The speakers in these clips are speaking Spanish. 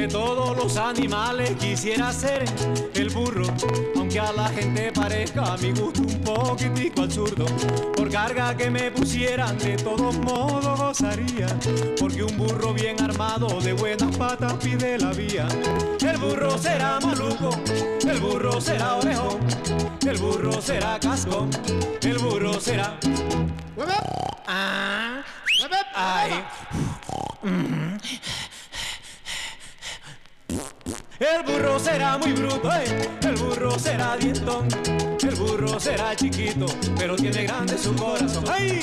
De todos los animales quisiera ser el burro, aunque a la gente parezca a mi gusto un poquitico absurdo. Por carga que me pusieran de todos modos gozaría, porque un burro bien armado de buenas patas pide la vía. El burro será maluco, el burro será orejón, el burro será cascón, el burro será... Ay. El burro será muy bruto, el burro será dientón, el burro será chiquito, pero tiene grande su corazón. ¡Ay!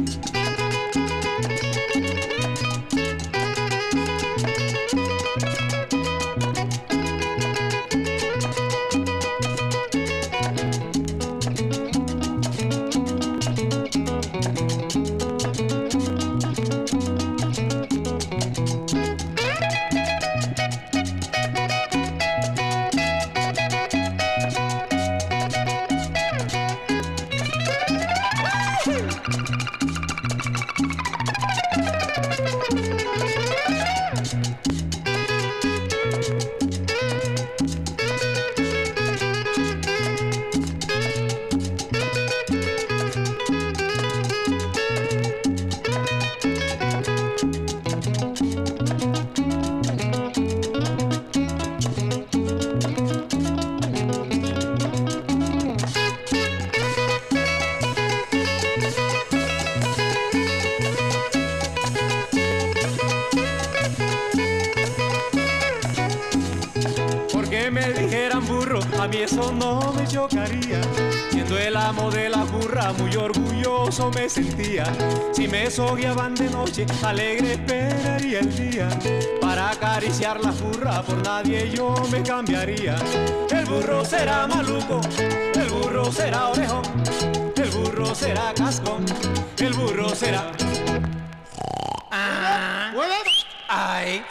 A mí eso no me chocaría, siendo el amo de la burra muy orgulloso me sentía. Si me sogueaban de noche, alegre esperaría el día, para acariciar la burra por nadie yo me cambiaría. El burro será maluco, el burro será orejón, el burro será cascón, el burro será... Ay.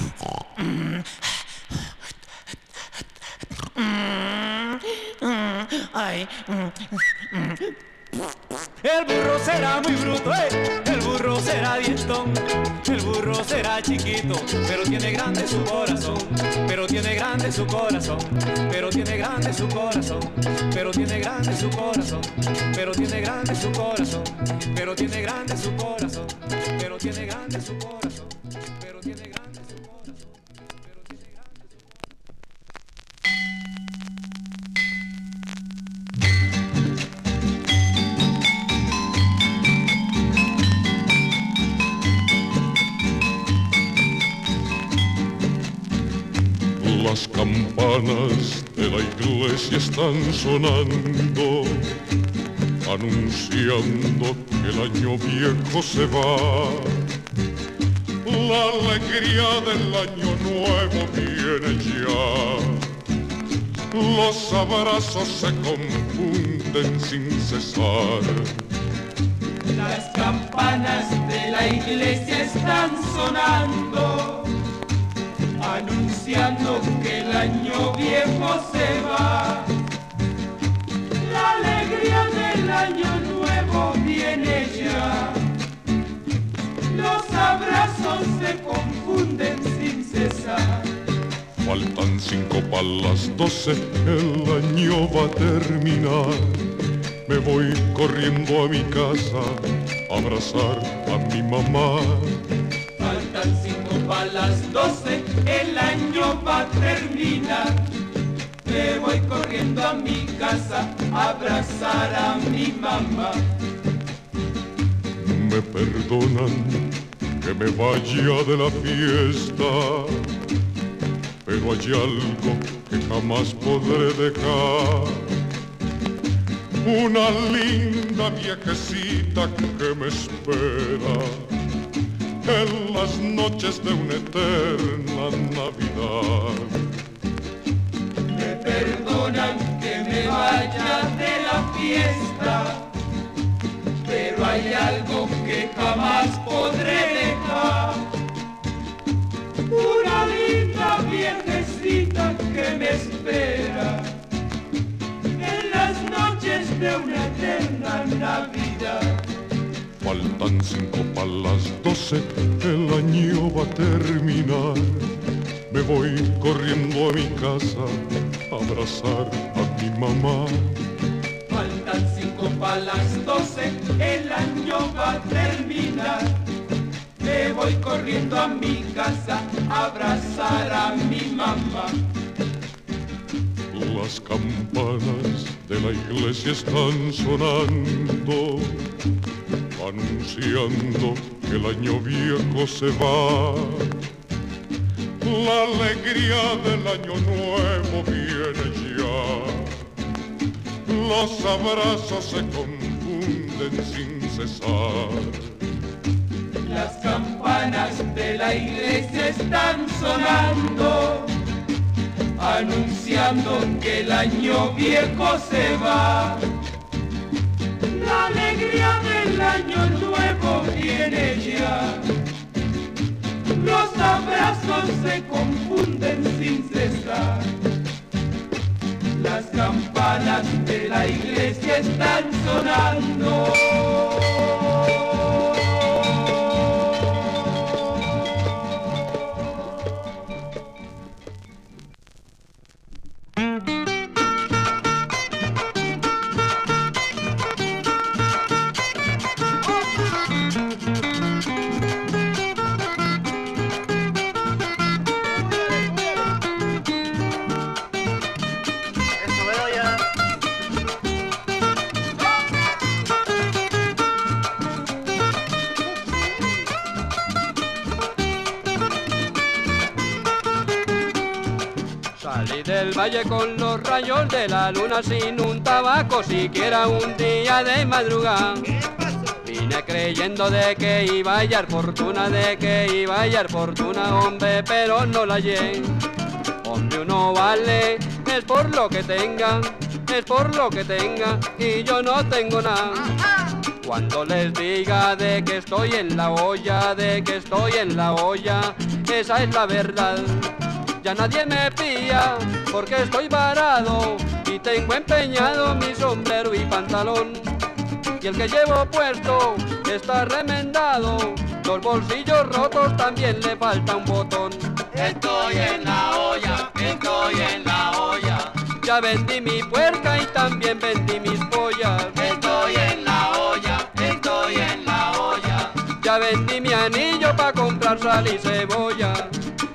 Ay. El burro será muy bruto, el burro será dientón, el burro será chiquito, pero tiene grande su corazón, pero tiene grande su corazón, pero tiene grande su corazón, pero tiene grande su corazón, pero tiene grande su corazón, pero tiene grande su corazón, pero tiene grande su corazón, pero tiene grande su corazón, pero tiene grande su corazón. Las campanas de la iglesia están sonando, anunciando que el año viejo se va. La alegría del año nuevo viene ya. Los abrazos se confunden sin cesar. Las campanas de la iglesia están sonando, anunciando que el año viejo se va. La alegría del año nuevo viene ya. Los abrazos se confunden sin cesar. Faltan 5 para las 12, el año va a terminar. Me voy corriendo a mi casa a abrazar a mi mamá. Faltan 5 para las 12, el año va a terminar. Me voy corriendo a mi casa a abrazar a mi mamá. Me perdonan que me vaya de la fiesta, pero hay algo que jamás podré dejar. Una linda viejecita que me espera en las noches de una eterna Navidad. Me perdonan que me vaya de la fiesta, pero hay algo que jamás podré dejar. Una linda viejecita que me espera en las noches de una eterna Navidad. Faltan 5 para las 12, el año va a terminar. Me voy mi casa a abrazar a mi mamá. Faltan 5 para las 12, el año va a terminar. Me voy corriendo a mi casa a abrazar a mi mamá. Las campanas de la iglesia están sonando, anunciando que el año viejo se va. La alegría del año nuevo viene ya. Los abrazos se confunden sin cesar. Las campanas de la iglesia están sonando, anunciando que el año viejo se va. La alegría del año nuevo viene ya. Los abrazos se confunden sin cesar. Las campanas de la iglesia están sonando. Del valle con los rayos de la luna sin un tabaco, siquiera un día de madrugada. Vine creyendo de que iba a hallar fortuna, de que iba a hallar fortuna, hombre, pero no la hallé. Hombre, uno vale, es por lo que tenga, es por lo que tenga, y yo no tengo nada. Cuando les diga de que estoy en la olla, de que estoy en la olla, esa es la verdad. Ya nadie me pilla porque estoy varado y tengo empeñado mi sombrero y pantalón. Y el que llevo puesto está remendado, los bolsillos rotos también le falta un botón. Estoy en la olla, estoy en la olla. Ya vendí mi puerca y también vendí mis pollas. Estoy en la olla, estoy en la olla. Ya vendí mi anillo pa' comprar sal y cebolla.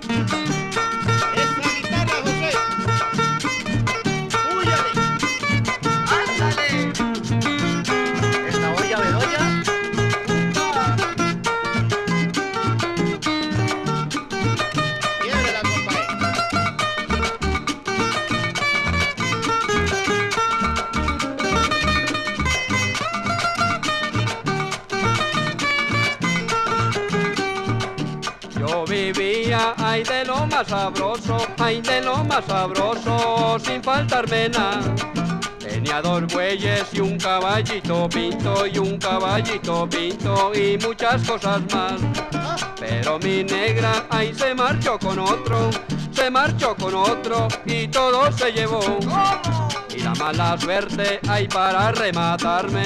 Vivía, ay de lo más sabroso, ay de lo más sabroso, sin faltarme nada. Tenía 2 bueyes y un caballito pinto, y un caballito pinto, y muchas cosas más. Pero mi negra, ay se marchó con otro, se marchó con otro, y todo se llevó. Y la mala suerte, ay para rematarme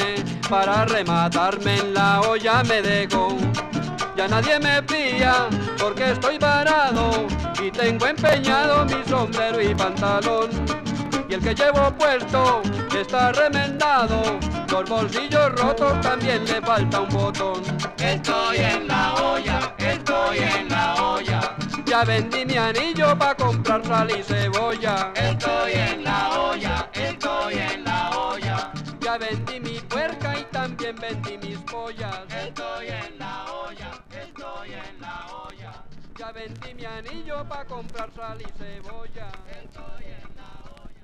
en la olla me dejó. Ya nadie me pilla porque estoy varado y tengo empeñado mi sombrero y pantalón. Y el que llevo puesto está remendado, los bolsillos rotos también le falta un botón. Estoy en la olla, estoy en la olla. Ya vendí mi anillo pa' comprar sal y cebolla. Estoy en la olla, estoy en la olla. Ya vendí mi puerca y también vendí mis pollas. Estoy en la olla, estoy en la olla. Ya vendí mi anillo pa' comprar sal y cebolla. Estoy en la olla.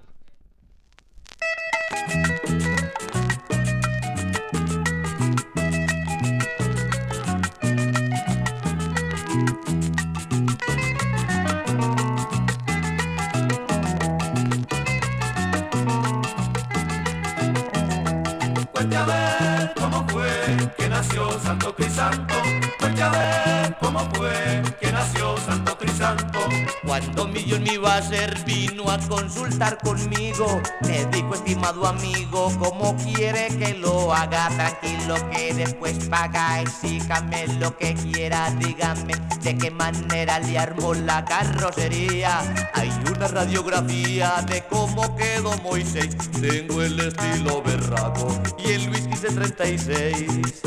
Cuente a ver cómo fue que nació Santo Crisanto. Cuente a ver cómo fue que nació Santo Crisanto. Cuando mi Dios me iba a hacer, vino a consultar conmigo. Me dijo, estimado amigo, ¿cómo quiere que lo haga? Tranquilo que después paga, exíjame lo que quiera, dígame de qué manera le armó la carrocería. Hay una radiografía de cómo quedó Moisés. Tengo el estilo berraco y el whisky de 36.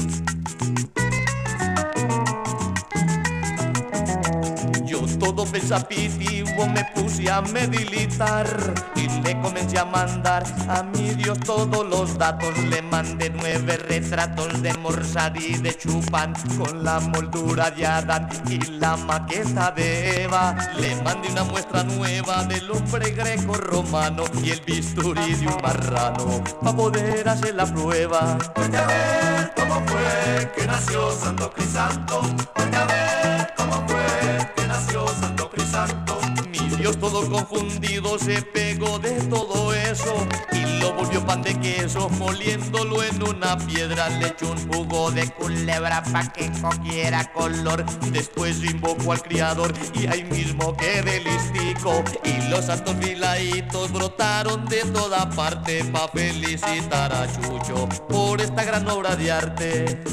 Todo pensativo me puse a meditar y le comencé a mandar a mi Dios todos los datos. Le mandé 9 retratos de Mozart y de Chopin con la moldura de Adán y la maqueta de Eva. Le mandé una muestra nueva del hombre greco-romano y el bisturí de un marrano para poder hacer la prueba. Voy a ver cómo fue que nació Santo Crisanto. Voy a ver cómo fue que nació Santo Crisanto. Mi Dios todo confundido se pegó de todo eso y lo volvió pan de queso, moliéndolo en una piedra. Le echó un jugo de culebra pa' que cogiera color. Después invocó al criador y ahí mismo quedé listico. Y los santos filaitos brotaron de toda parte pa' felicitar a Chucho por esta gran obra de arte.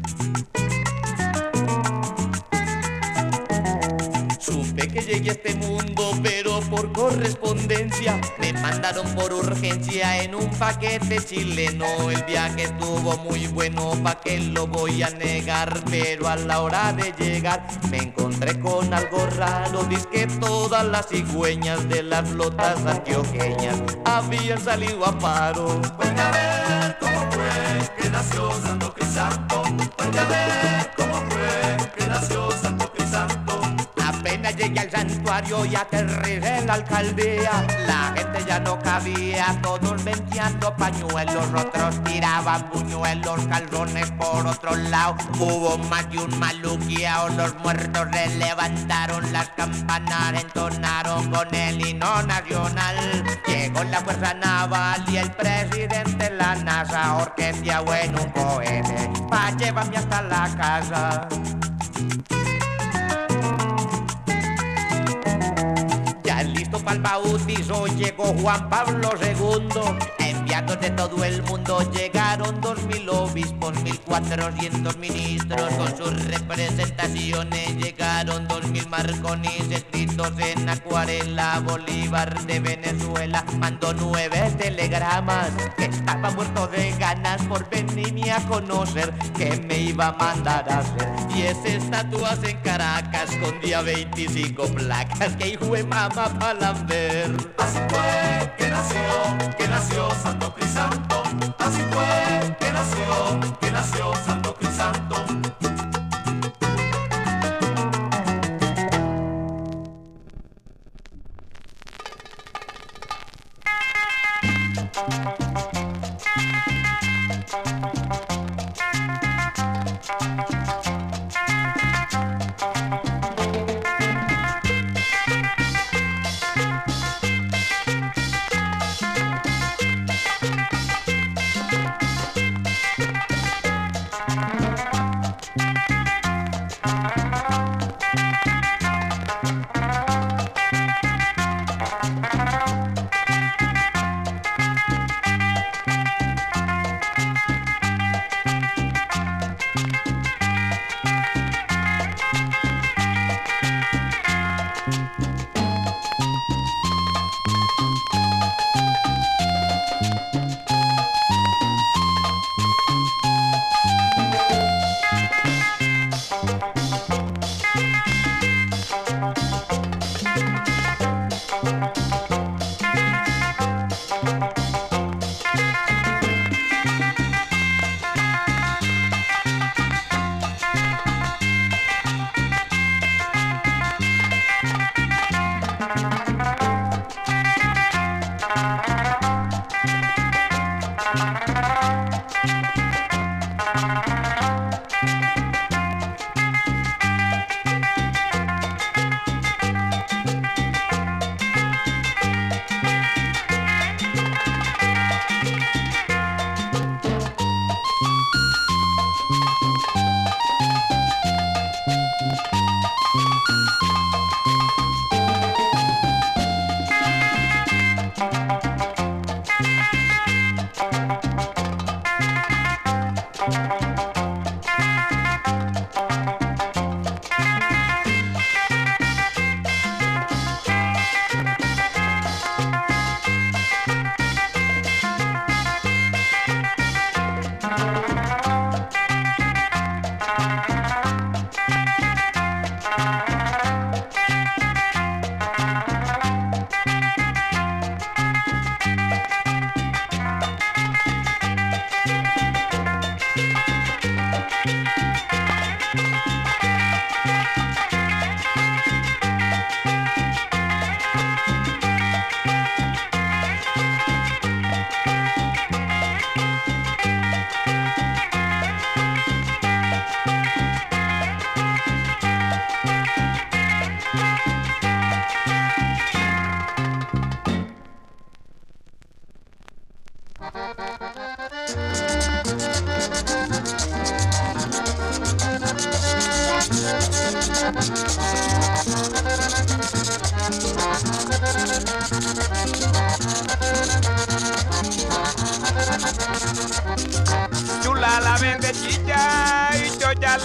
Supe que llegué a este mundo, pero por correspondencia. Me mandaron por urgencia en un paquete chileno. El viaje estuvo muy bueno, pa' que lo voy a negar. Pero a la hora de llegar me encontré con algo raro. Dice que todas las cigüeñas de las flotas antioqueñas habían salido a paro. Voy a ver cómo fue que nació Santo Crisanto. Voy a ver cómo fue que nació Santo Crisanto. Apenas llegué al santuario y aterricé en la alcaldía. La gente ya no cabía, todos vendiendo pañuelos, otros tiraban buñuelos, calzones por otro lado. Hubo más de un maluqueado, los muertos se levantaron, las campanas entonaron con el himno nacional. Llegó la fuerza naval y el presidente de la NASA orquesteó en un cohete pa' llevarme hasta la casa. Listo para el bautizo llegó Juan Pablo II. Enviados de todo el mundo llegaron 2000 obispos, 1400 ministros con sus representaciones. Llegaron 2000 marconis escritos en acuarela. Bolívar de Venezuela mandó 9 telegramas que estaba muerto de ganas por venirme a conocer que me iba a mandar a hacer 10 estatuas en Caracas con día 25 placas. Que hijo de mamá para ver. Así fue que nació Santo Crisanto. Así fue que nació Santo Crisanto.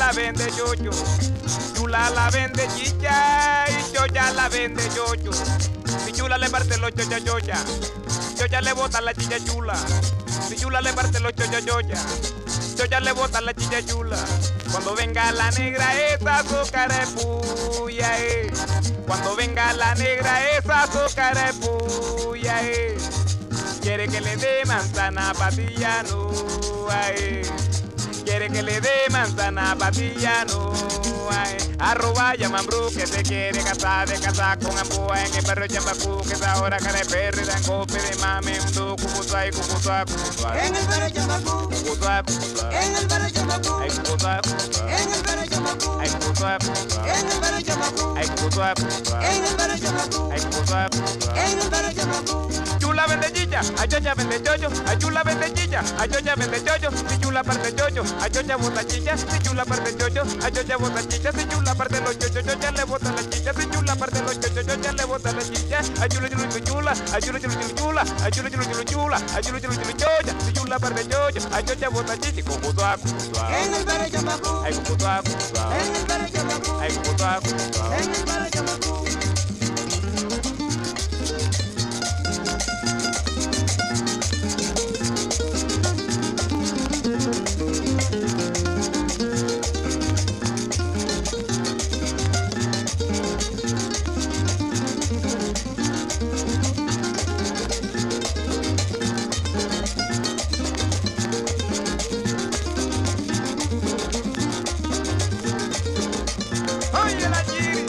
la vende yoyo. Chula la vende chicha y choya la vende yoyo. Si chula le parte los choya yoya, choya le bota la chicha chula. Si chula le parte los choya yoya, choya le bota la chicha chula. Cuando venga la negra esa azúcar es puya, Cuando venga la negra esa azúcar es puya, Quiere que le dé manzana patilla no, Quiere que le dé manzana patilla no, Arroba Yamambru que se quiere casar de casar con Ambúa en el perro Chambacú que es ahora cara de perro y dan golpe de mame un do cucutua y cucutua cucutua. En el perro Chambacú, cucutua cucutua. En el perro Chambacú, Ay cucutua cucutua. En el perro Chambacú, Ay cucutua cucutua. En el perro Chambacú, Ay cucutua cucutua. En el perro Chambacú, Ay cucutua cucutua. En el perro Chambacú. Chula vende chicha, a chocha vende chocho, a chula vende chicha, a chocha vende chocho, si chula parte chocho, a chocha bota chicha, si chula parte chocho, a chocha bota chicha, si chula parte los chocho, chocha le bota la chicha, si chula parte los chocho, chocha le bota la chicha, a chula chula chula, a chula chula chula, a chula chula chula, a chula chula chocha, si chula parte chocho, a chocha bota chicha, cucutua cucutua. En el perro Chambacú, ay cucutua cucutua. En el perro Chambacú, ay cucutua cucutua. En el perro Chambacú. Oye la chiri.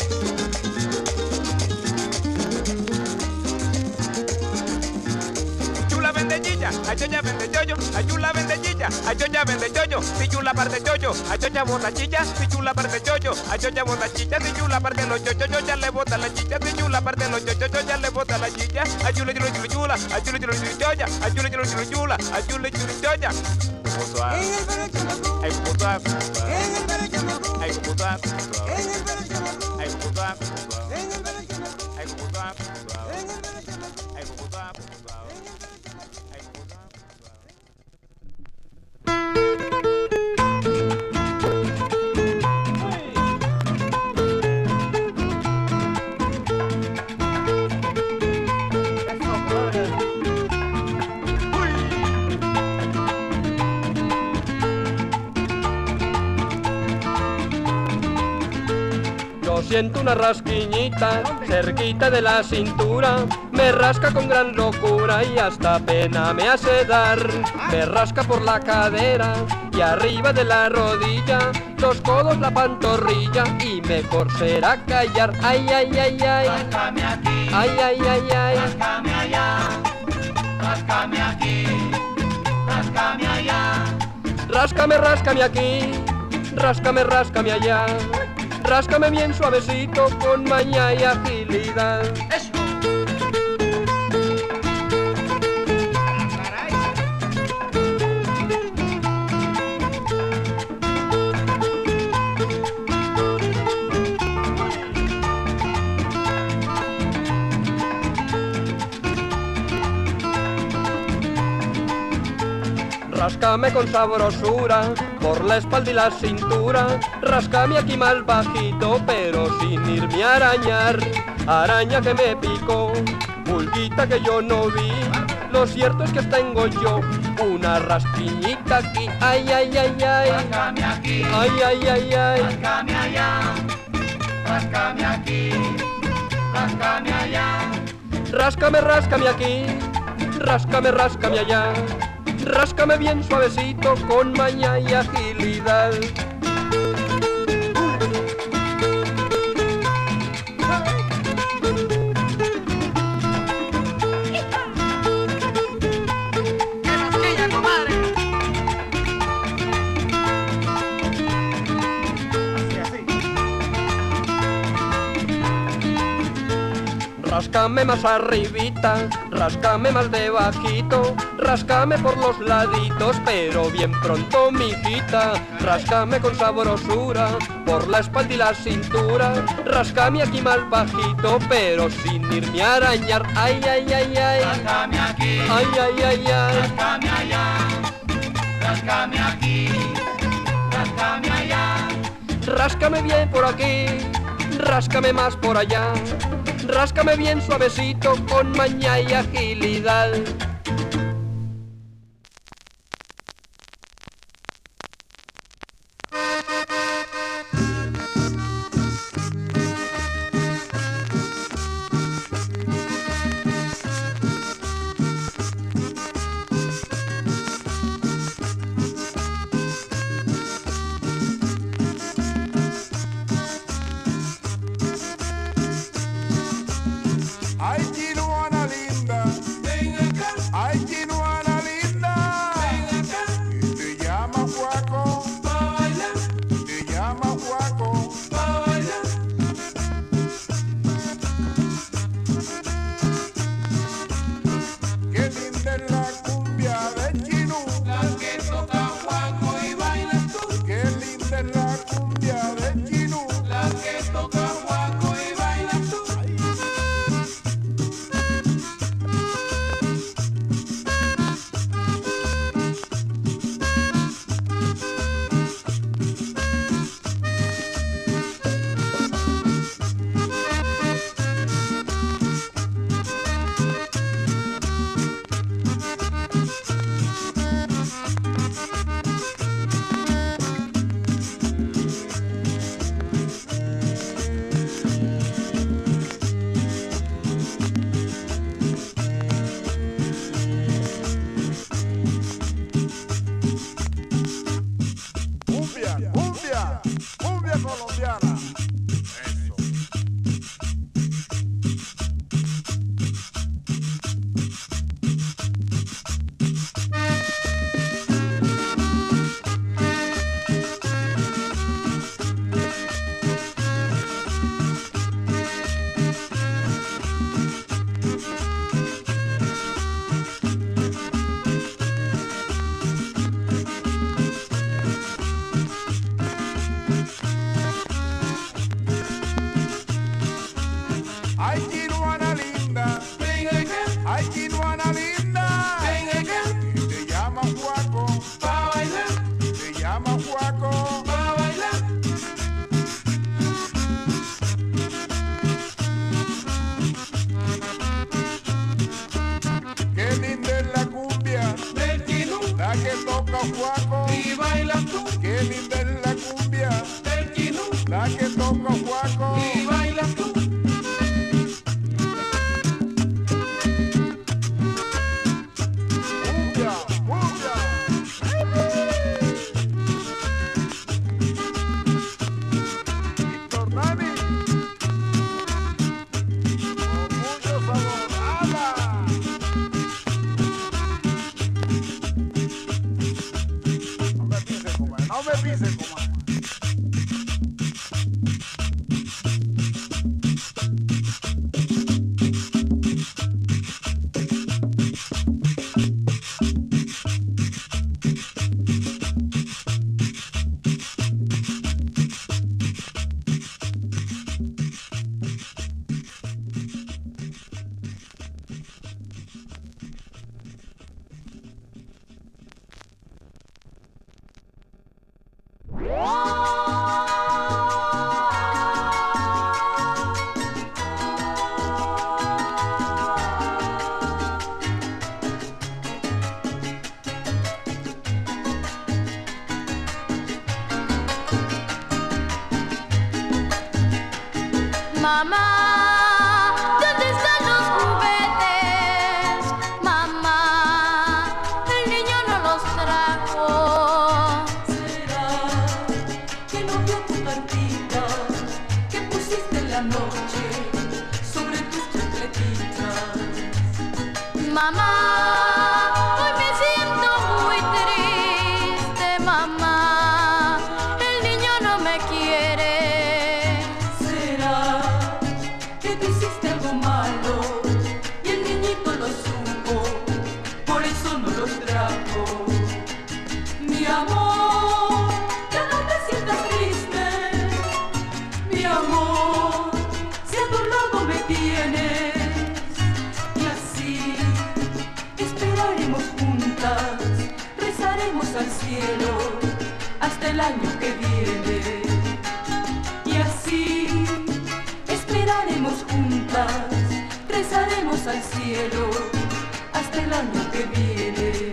Chula vende chicha, a chocha vende chocho, a chula vende chicha, a chocha vende chocho, si chula parte chocho, a chocha bota chicha, si chula parte chocho, a chocha bota chicha, si chula parte los chocho, chocha le bota la chicha, si chula parte los chocho, chocha le bota la chicha, a chula chula chula chula, a chula chula chula chocha, a chula chula chula chula, a chula chula chocha. En el perro Chambacú, Ay cucutua cucutua. En el perro Chambacú, Ay cucutua cucutua. En el perro Chambacú, Ay cucutua cucutua. En el perro Chambacú, Ay cucutua cucutua. En el perro Chambacú. Ay cucutua cucutua. Ay cucutua Yo siento una rasquiñita cerquita de la cintura, me rasca con gran locura y hasta pena me hace dar. Me rasca por la cadera y arriba de la rodilla, los codos, la pantorrilla y mejor será callar. Ay, ay, ay, ay. Ráscame aquí, Ay, ay, ay, ay. ráscame allá, ráscame aquí, ráscame allá. Ráscame, ráscame aquí, ráscame, ráscame allá. Ráscame bien suavecito con maña y agilidad. Ráscame con sabrosura por la espalda y la cintura. Ráscame aquí más bajito, pero sin irme a arañar. Araña que me picó, pulguita que yo no vi. Lo cierto es que tengo yo una rasquiñita aquí. Ay, ay, ay, ay. Ráscame aquí, Ay, ay, ay, ay. ráscame allá, ráscame aquí, ráscame allá. Ráscame, ráscame aquí. Ráscame, ráscame allá. Ráscame bien suavecito con maña y agilidad. Ráscame más arribita, ráscame más debajito, ráscame por los laditos, pero bien pronto, mijita. Ráscame con sabrosura por la espalda y la cintura, ráscame aquí más bajito, pero sin irme a arañar. Ay, ay, ay, ay. Ráscame aquí, Ay, ay, ay, ay. ráscame allá, ráscame aquí, ráscame allá. Ráscame bien por aquí, ráscame más por allá, ráscame bien suavecito con maña y agilidad. Ay, Chinuana linda, ven acá. Ay, Chinuana linda, ven acá. Te llama Juaco, pa' bailar. Te llama Juaco, pa' bailar. Qué linda es la cumbia de Chinú, la que toca Juaco y bailas tú. Qué linda es la cumbia de Chinú, la que toca Juaco y bailas tú. Cumbia, cumbia, cumbia colombiana. Eso. Ay, Chinuana linda, ven acá. Ay, Chinuana linda, ven acá. Te llama Juaco, pa' bailar. Te llama Juaco, pa' bailar. Qué linda es la cumbia del Chinú, la que toca Juaco y bailas tú. Qué linda es la cumbia del Chinú, la que toca Juaco y bailas tú. Cumbia, cumbia. Víctor Nani, con mucho sabor. ¡Hala! No me pise, comadre, no me pise, comadre. Mamá, ¿dónde están los juguetes? Mamá, el niño no los trajo. ¿Será que no vio tu cartita que pusiste en la noche sobre tus chancletitas? Mamá, hoy me siento muy triste, mamá. El niño no me quiere. ¿Será que tú hiciste algo malo y el niñito lo supo, por eso no los trajo? Mi amor, ya no te sientas triste. Mi amor, si a tu lado me tienes, y así esperaremos juntas, rezaremos al cielo hasta el año que viene. estaremos juntas, rezaremos al cielo hasta el año que viene.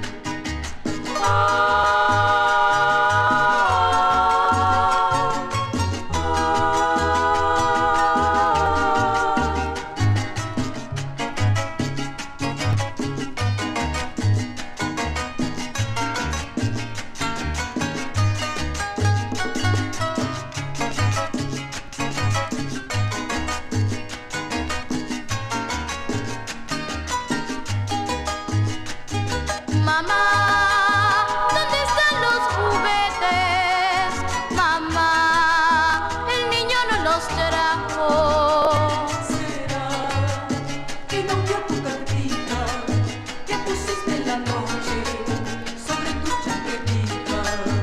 Mamá, ¿dónde están los juguetes? Mamá, el niño no los trajo. ¿Será que no vio tu cartita que pusiste en la noche sobre tu chaquetita?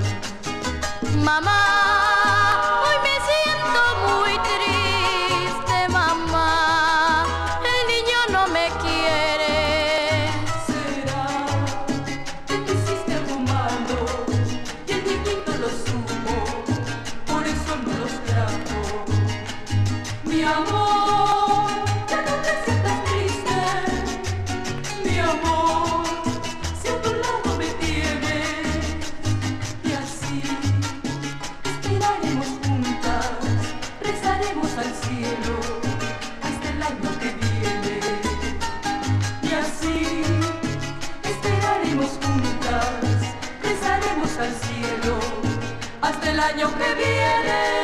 Mamá, hoy me siento muy triste, mamá, el niño no me quiere. ¿Será que tú hiciste algo malo y el viejito lo supo, por eso no los trajo? Mi amor, ya no te sientas triste. Mi amor, si a tu lado me tienes, y así esperaremos juntas, rezaremos al cielo hasta el año que viene. Y así esperaremos juntas, rezaremos al cielo hasta el año que viene.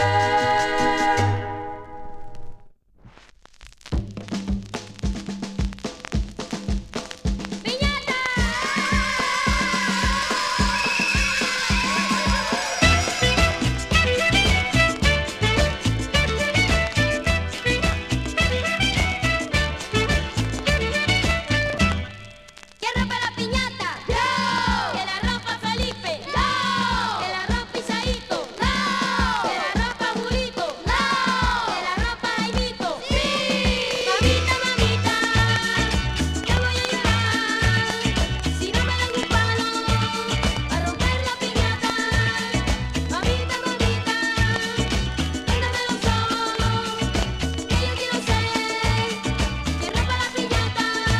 ¿Quién rompe la piñata? ¡No! ¿Que la rompa Felipe? ¡No! ¿Que la rompa Isaíto? ¡No! ¿Que la rompa Julito? ¡No! ¿Que la rompa Jaimito? ¡Sí! Mamita, mamita, yo voy a llorar si no me dan un palo a romper la piñata. Mamita, mamita, véndame los ojos, que yo quiero ser quien rompa la piñata.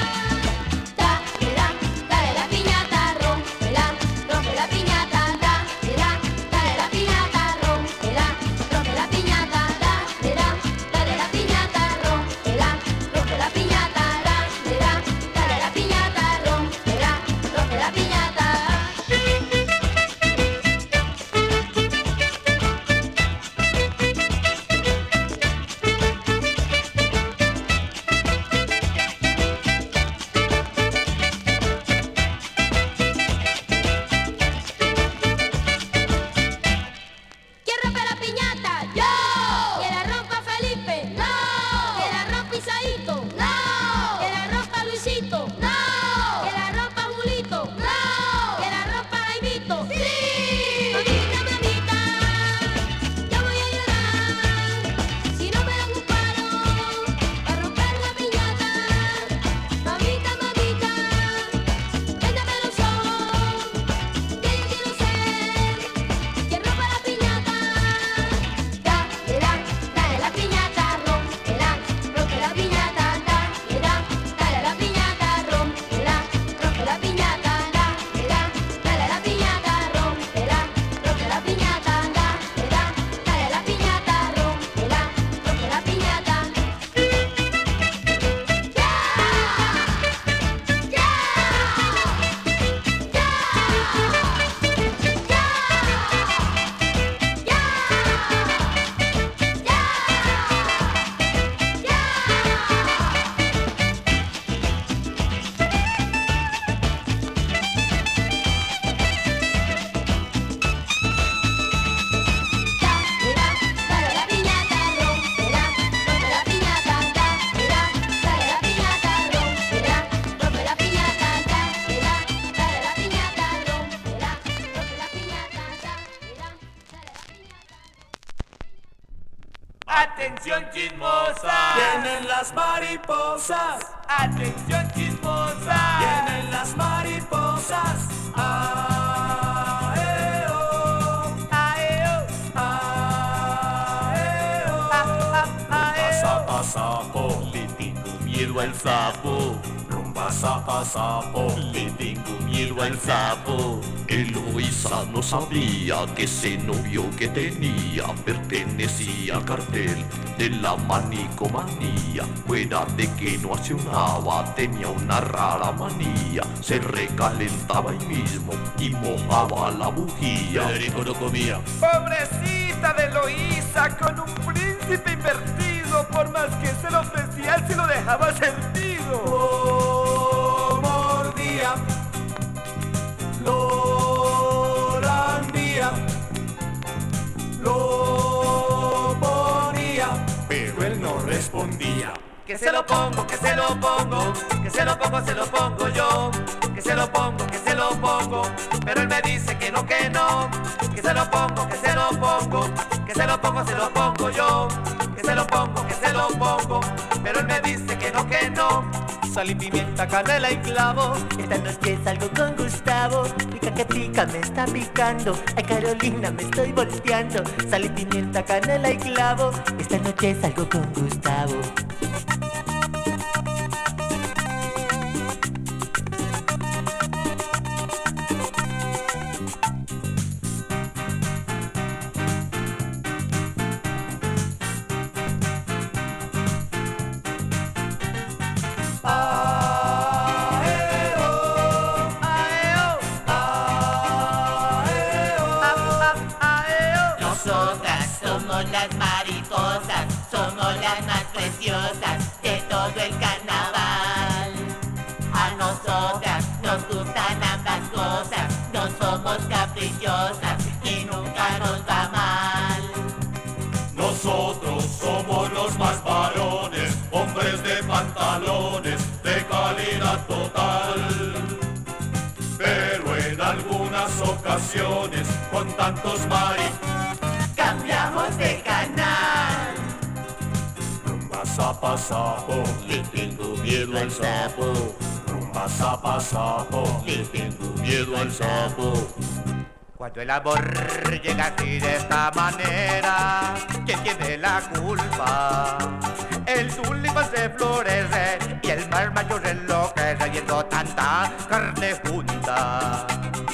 Dale la piñata, rómpela, rompe la piñata, dale la piñata, rómpela, rompe la piñata, dale la piñata, rómpela, rompe la piñata, dale la piñata, rómpela, rompe la piñata. ¿Quién rompe la piñata? ¡Yo! ¿Que la rompa Felipe? ¡No! ¿Que la rompa Isaíto? ¡No! ¿Que la rompa Luisito? ¡No! ¿Que la rompa Julito? ¡No! ¿Que la rompa Jaimito? ¡Sí! Mamita, mamita, yo voy a llorar si no me dan un palo para romper la piñata. Mamita, mamita, véndame los ojos, que yo quiero ser quien rompa la piñata. Dale la piñata, rómpela, rompe la piñata, dale la piñata, rómpela, rompe la piñata, dale la piñata, rómpela, rompe la piñata, dale la piñata, rómpela, rompe la piñata. Dale la piñata, rómpela, rompe la piñata, dale la piñata, rómpela, rompe la piñata, dale la piñata, rómpela, rompe la piñata, dale la piñata. Atención chismosa, Vienen las mariposas, atención chismosa, vienen las mariposas. Aeo, aeo, aeo, aeo. a saber sapo, le tengo miedo al sapo. Rumba zapa sapo, le tengo miedo al sapo. Eloísa no sabía que ese novio que tenía pertenecía al cartel de la manicomanía. Fuera de que no accionaba, tenía una rara manía. Se recalentaba ahí mismo y mojaba la bujía. Federico no comía. Pobrecita de Eloísa, con un príncipe invertido, por más que se lo ofrecía, él se lo dejaba servido. Lo mordía, lo lambía, lo ponía, pero él no respondía. Que se lo pongo, que se lo pongo, que se lo pongo, se lo pongo yo. Que se lo pongo, que se lo pongo, pero él me dice que no, que no. Que se lo pongo, que se lo pongo, que se lo pongo, se lo pongo yo. Que se lo pongo, que se lo pongo, pero él me dice que no, que no. Sal y pimienta, canela y clavo. Esta noche salgo con Gustavo. Pica que pica, me está picando. Ay, Carolina, me estoy volteando. Sal y pimienta, canela y clavo. Esta noche salgo con Gustavo. Nosotras somos las mariposas, somos las más preciosas de todo el carnaval. A nosotras nos gustan ambas cosas, no somos caprichosas y nunca nos va mal. Nosotros somos los más varones, hombres de pantalones, de calidad total. Pero en algunas ocasiones, con tantos cambiamos de canal. Rumba zapa sapo, le tengo miedo al sapo. Rumba zapa sapo, le tengo miedo al sapo. Cuando el amor llega así de esta manera, ¿quién tiene la culpa? El tulipán se florece y el mar mayor enloquece viendo tanta carne junta.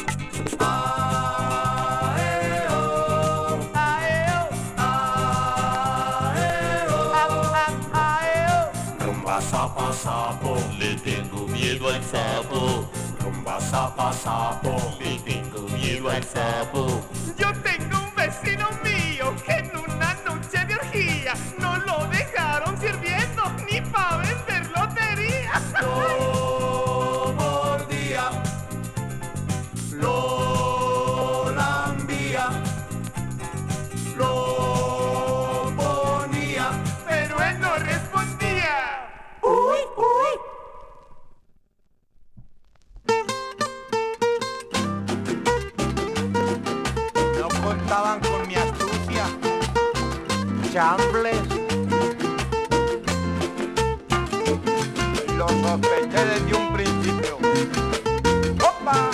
Rumba zapa sapo, le tengo miedo al sapo. Rumba zapa sapo, le tengo miedo al sapo. Yo tengo un vecino mío que en una noche de orgía no lo dejaron sirviendo ni pa' vender lotería. Lo mordía, lo lambía, lo ponía, pero él no respondía. ¡Uy, uy! No contaban con mi astucia, chambres. Lo sospeché desde un principio. ¡Opa!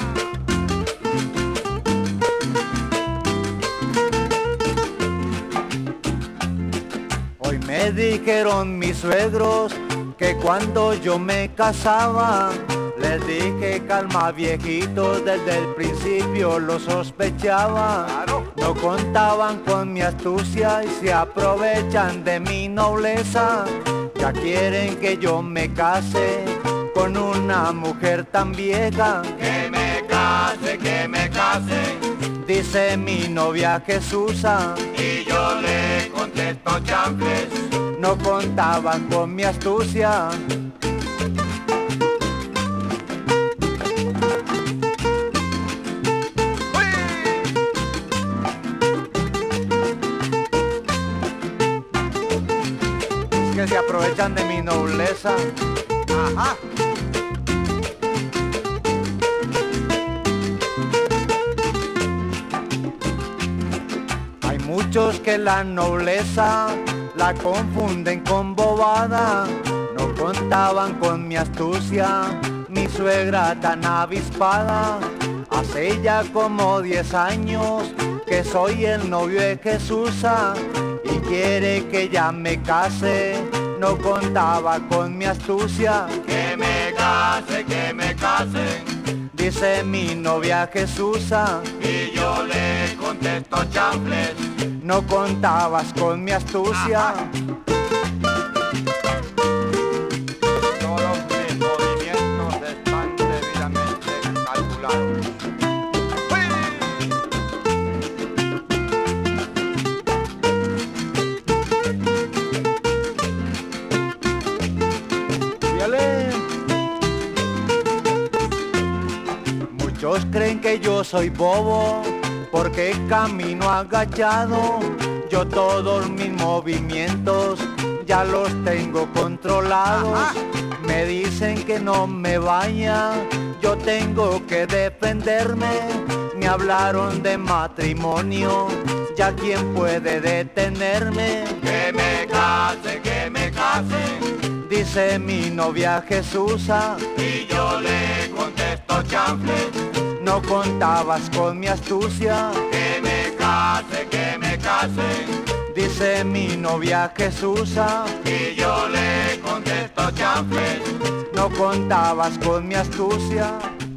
Hoy me dijeron mis suegros que cuando yo me casaba, les dije calma viejito, desde el principio lo sospechaba. No contaban con mi astucia y se aprovechan de mi nobleza. Ya quieren que yo me case con una mujer tan vieja. Que me case, dice mi novia Jesusa. Y yo le contesto champles. No contaban con mi astucia. Que se aprovechan de mi nobleza. Ajá. Hay muchos que la nobleza la confunden con bobada. No contaban con mi astucia, mi suegra tan avispada. Hace ya como 10 años que soy el novio de Jesusa y quiere que ya me case. no contaba con mi astucia. Que me case, dice mi novia Jesusa. y yo le contesto chanfles. No contabas con mi astucia. Todos mis movimientos están debidamente calculados. Fíjale. Muchos creen que yo soy bobo porque camino agachado. Yo todos mis movimientos ya los tengo controlados. Me dicen que no me vaya, yo tengo que defenderme. Me hablaron de matrimonio, ya quién puede detenerme. Que me case, dice mi novia Jesusa. y yo le contesto chanfles. No contabas con mi astucia. Que me case, dice mi novia Jesusa. y yo le contesto chanfles. No contabas con mi astucia.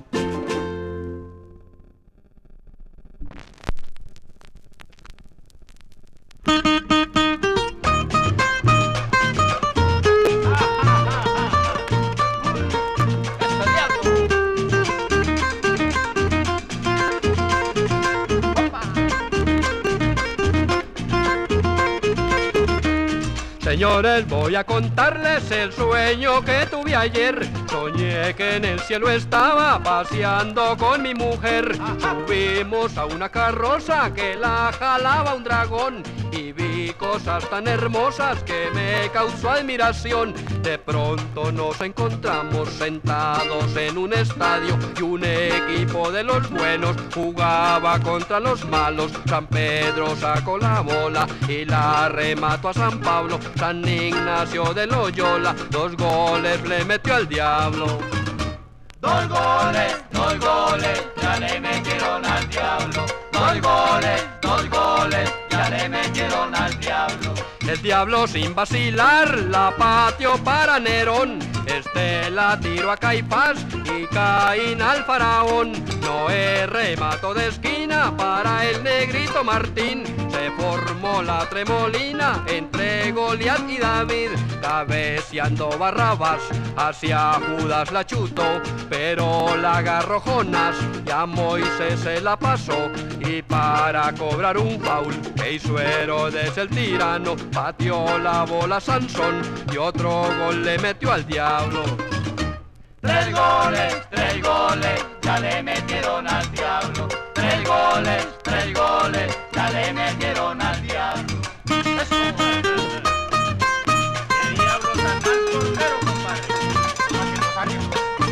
Señores, voy a contarles el sueño que tuve ayer. Soñé que en el cielo estaba paseando con mi mujer. Subimos a una carroza que la jalaba un dragón y vi cosas tan hermosas que me causó admiración. De pronto nos encontramos sentados en un estadio y un equipo de los buenos jugaba contra los malos. San Pedro sacó la bola y la remató a San Pablo. San Ignacio de Loyola 2 goles le metió al diablo. 2 goles, ya le metieron al diablo. 2 goles, ya le metieron al diablo. El diablo sin vacilar la pateó para Nerón. Este la tiró a Caifás y Caín al faraón. Noé remató de esquina para el negrito Martín. Se formó la tremolina entre Goliat y David. Cabeceando Barrabás hacia Judas la chutó, pero la agarró Jonás y a Moisés se la pasó. Y para cobrar un foul que hizo Herodes el tirano, pateó la bola Sansón y otro gol le metió al diablo. 3 goles, ya le metieron al diablo. 3 goles, ya le metieron al diablo. El diablo tan alto, pero compadre, no que nos salió.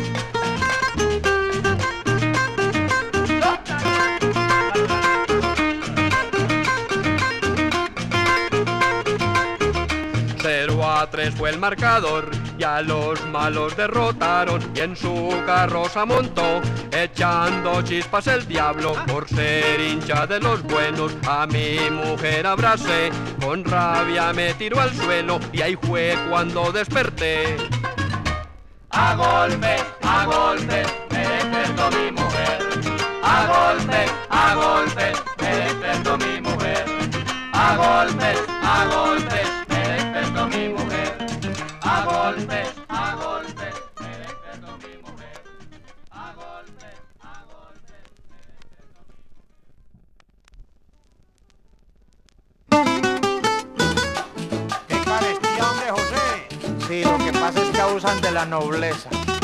A 3 fue el marcador y a los malos derrotaron y en su carroza montó echando chispas el diablo. Por ser hincha de los buenos a mi mujer abracé, con rabia me tiró al suelo y ahí fue cuando desperté. A golpes, me despertó mi mujer. A golpes, me despertó mi mujer. A golpes, me despertó mi mujer. A golpes, me despertó mi mujer. A golpes, ¡Qué carestía, hombre, José! Sí, lo que pasa es que abusan de la nobleza.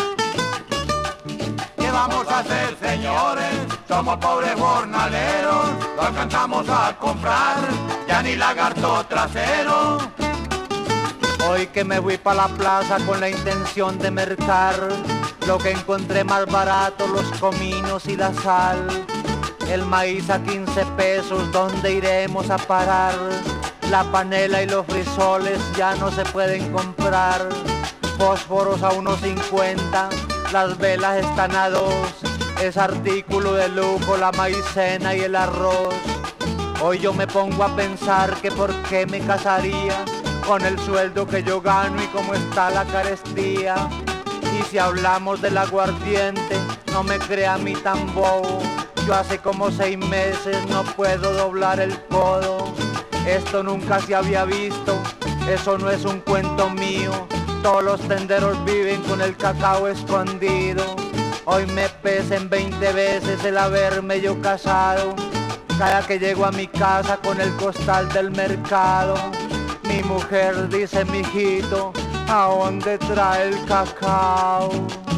¿Qué vamos a hacer, señores? Somos pobres jornaleros, no alcanzamos a comprar, ya ni lagarto trasero. Hoy que me fui para la plaza con la intención de mercar, lo que encontré más barato, los cominos y la sal. El maíz a 15 pesos, ¿dónde iremos a parar? La panela y los frisoles ya no se pueden comprar. Fósforos a 1.50, las velas están a 2. Es artículo de lujo la maicena y el arroz. Hoy yo me pongo a pensar que por qué me casaría con el sueldo que yo gano y cómo está la carestía. Y si hablamos del aguardiente, no me crea a mí tan bobo. Yo hace como 6 meses no puedo doblar el codo. Esto nunca se había visto, eso no es un cuento mío. Todos los tenderos viven con el cacao escondido. Hoy me pesen 20 veces el haberme yo casado. Cada que llego a mi casa con el costal del mercado, mi mujer dice, mijito, ¿a dónde trae el cacao?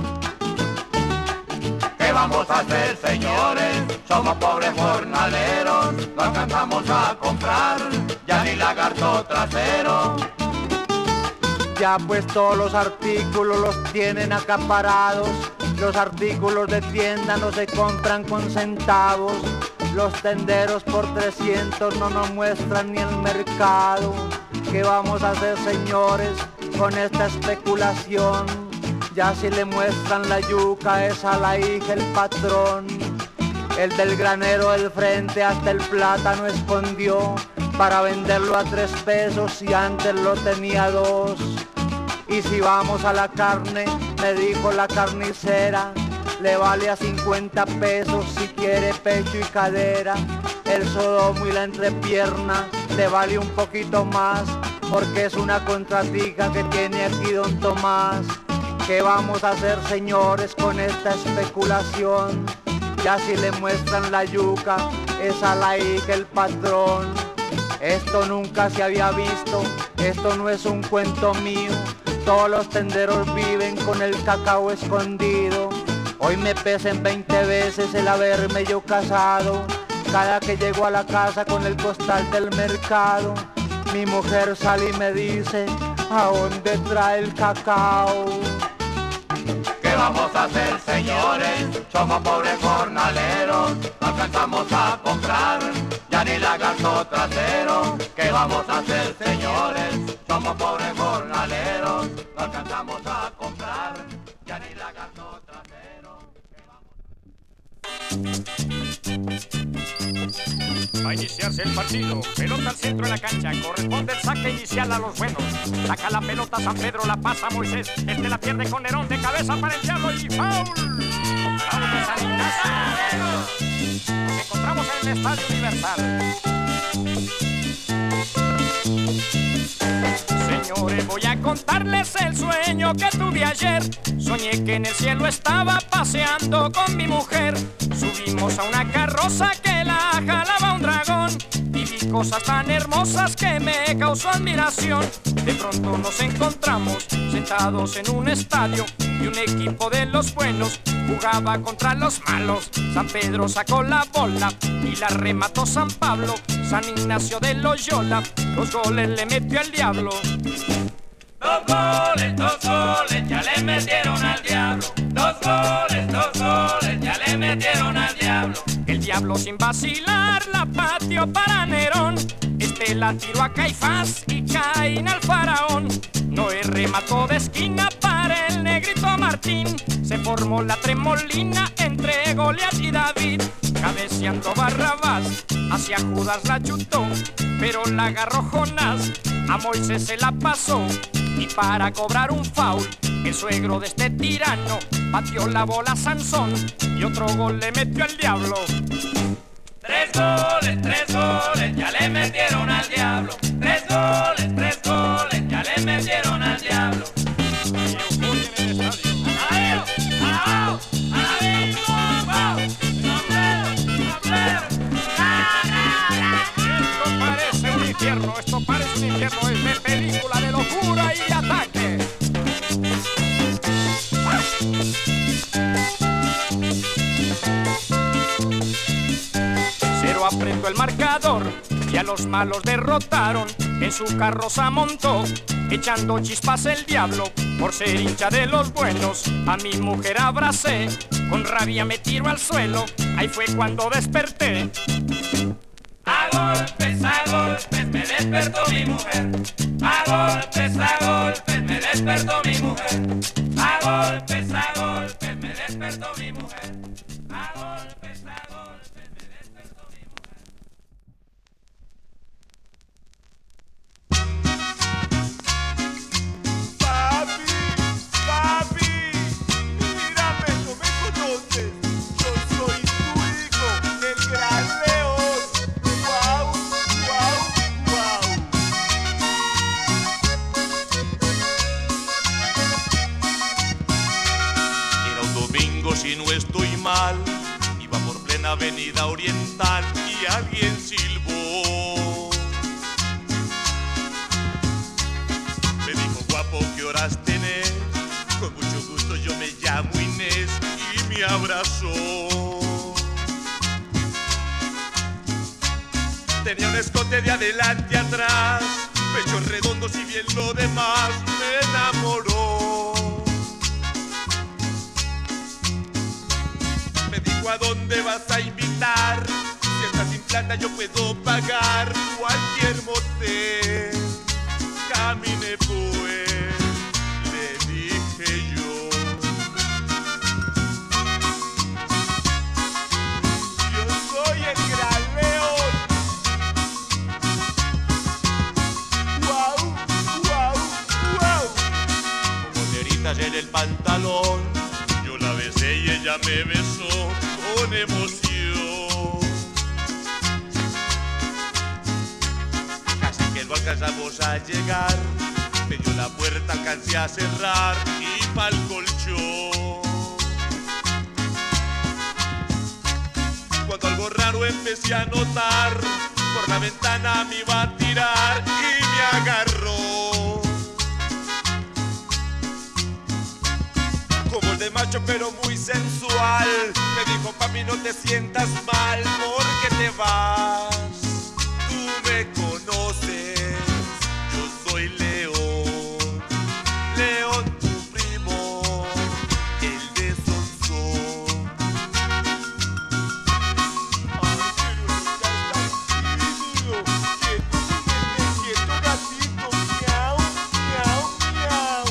¿Qué vamos a hacer, señores? Somos pobres jornaleros, no alcanzamos a comprar, ya ni lagarto trasero. Ya pues todos los artículos los tienen acaparados. Los artículos de tienda no se compran con centavos. Los tenderos por 300 no nos muestran ni el mercado. ¿Qué vamos a hacer, señores, con esta especulación? Ya si le muestran la yuca es a la hija el patrón. El del granero del frente hasta el plátano escondió para venderlo a 3 pesos y antes lo tenía 2. Y si vamos a la carne, me dijo la carnicera, le vale a 50 pesos si quiere pecho y cadera. El sodomo y la entrepierna le vale un poquito más, porque es una contratica que tiene aquí don Tomás. ¿Qué vamos a hacer, señores, con esta especulación? Ya si le muestran la yuca, es a la hija el patrón. Esto nunca se había visto, esto no es un cuento mío. Todos los tenderos viven con el cacao escondido. Hoy me pesen 20 veces el haberme yo casado. Cada que llego a la casa con el costal del mercado, mi mujer sale y me dice, ¿a dónde trae el cacao? ¿Qué vamos a hacer, señores? Somos pobres jornaleros, no alcanzamos a comprar, ya ni lagarto trasero. ¿Qué vamos a hacer, señores? Somos pobres jornaleros, no alcanzamos a comprar, ya ni lagarto trasero. Va a iniciarse el partido, pelota al centro de la cancha, corresponde el saque inicial a los buenos. Saca la pelota San Pedro, la pasa Moisés, este la pierde con Nerón, de cabeza para el diablo y foul. Foul de San Ignacio. Nos encontramos en el Estadio Universal. Señores, voy a contarles el sueño que tuve ayer. Soñé que en el cielo estaba paseando con mi mujer. Subimos a una carroza que la jalaba un dragón y vi cosas tan hermosas que me causó admiración. De pronto nos encontramos sentados en un estadio y un equipo de los buenos jugaba contra los malos. San Pedro sacó la bola y la remató San Pablo. San Ignacio de Loyola, 2 goles le metió el diablo. 2 goles, ya le metieron al diablo. 2 goles, ya le metieron al diablo. El diablo sin vacilar la pateó para Nerón. Este la tiró a Caifás y Caín al faraón. Noé remató de esquina para el negrito Martín. Se formó la tremolina entre Goliat y David. Cabeceando Barrabás, hacia Judas la chutó, pero la agarró Jonás, a Moisés se la pasó. Y para cobrar un foul, el suegro de este tirano pateó la bola a Sansón y otro gol le metió al diablo. 3 goles, ya le metieron al diablo. 3 goles, ya le metieron al diablo. Esto parece un infierno, es de película de locura y de ataque. Cero apretó el marcador y a los malos derrotaron. En su carroza montó, echando chispas el diablo. Por ser hincha de los buenos, a mi mujer abracé. Con rabia me tiro al suelo, ahí fue cuando desperté. A golpes, me despertó mi mujer. A golpes, me despertó mi mujer. A golpes, me despertó mi mujer. A golpes, me despertó mi mujer. si no estoy mal, iba por plena avenida oriental y alguien silbó. Me dijo, guapo, ¿qué horas tenés? Con mucho gusto, yo me llamo Inés, y me abrazó. Tenía un escote de adelante a atrás, pechos redondos y bien lo demás, me enamoró. Me dijo, ¿a dónde vas a invitar? Si estás sin plata yo puedo pagar cualquier motel. Camine pues, le dije yo. Yo soy el gran león. Guau, guau, guau. Como boleritas en el pantalón, yo la besé y ella me besó con emoción. Casi que no alcanzamos a llegar, me dio la puerta, alcancé a cerrar y pa'l colchón. Cuando algo raro empecé a notar, por la ventana me iba a tirar y me agarró. Como el de macho pero muy sensual, me dijo, papi, no te sientas mal porque te vas. Tú me conoces, yo soy León, León tu primo, el de Sonsón. Ay, pero ya está tímido, quieto gatito, miau, miau, miau.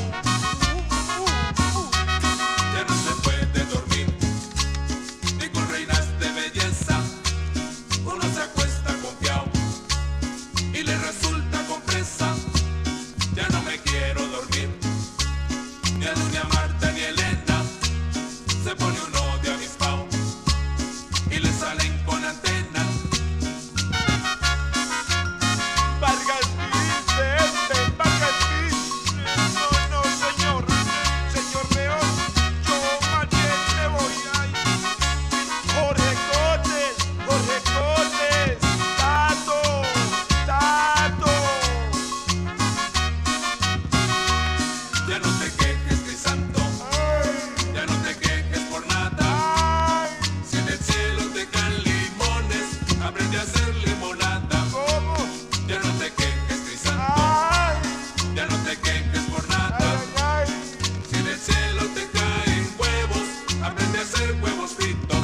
Ya no se puede dormir, ni con reinas de belleza. Uno se acuesta confiado y le resulta compresa. Ya no me quiero dormir, ni a Doña Marta ni a Elena. Se pone uno de avispao y le salen con antena. Vargas dice, Vargas dice. No, señor León, yo más bien me voy ahí. Jorge Cotes, Tato. Ya no te quejes, Crisanto, ya no te quejes por nada. Si del cielo te caen limones, aprende a hacer limonada. Ya no te quejes, Crisanto, ya no te quejes por nada. Si del cielo te caen huevos, aprende a hacer huevos fritos.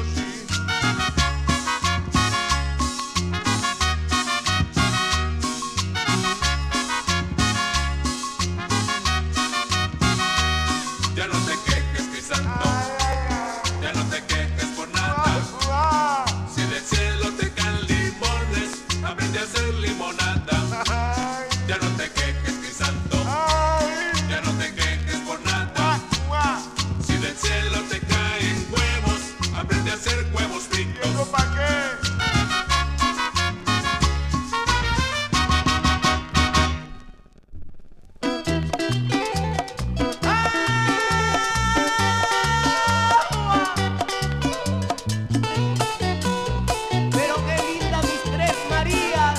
Ya no te quejes, Crisanto, ya no te quejes por nada. Si del cielo te caen limones, aprende a hacer limonada. Ya no te quejes, Crisanto, ya no te quejes por nada. Si del cielo te caen huevos, aprende a hacer huevos fritos. Pero qué linda mis tres Marías,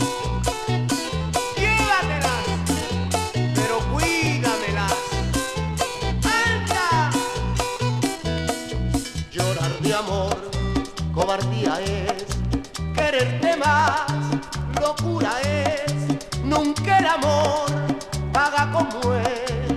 llévatelas, pero cuídamelas. ¡Anda! Llorar de amor, cobardía es, quererte más, locura es, nunca el amor paga como él.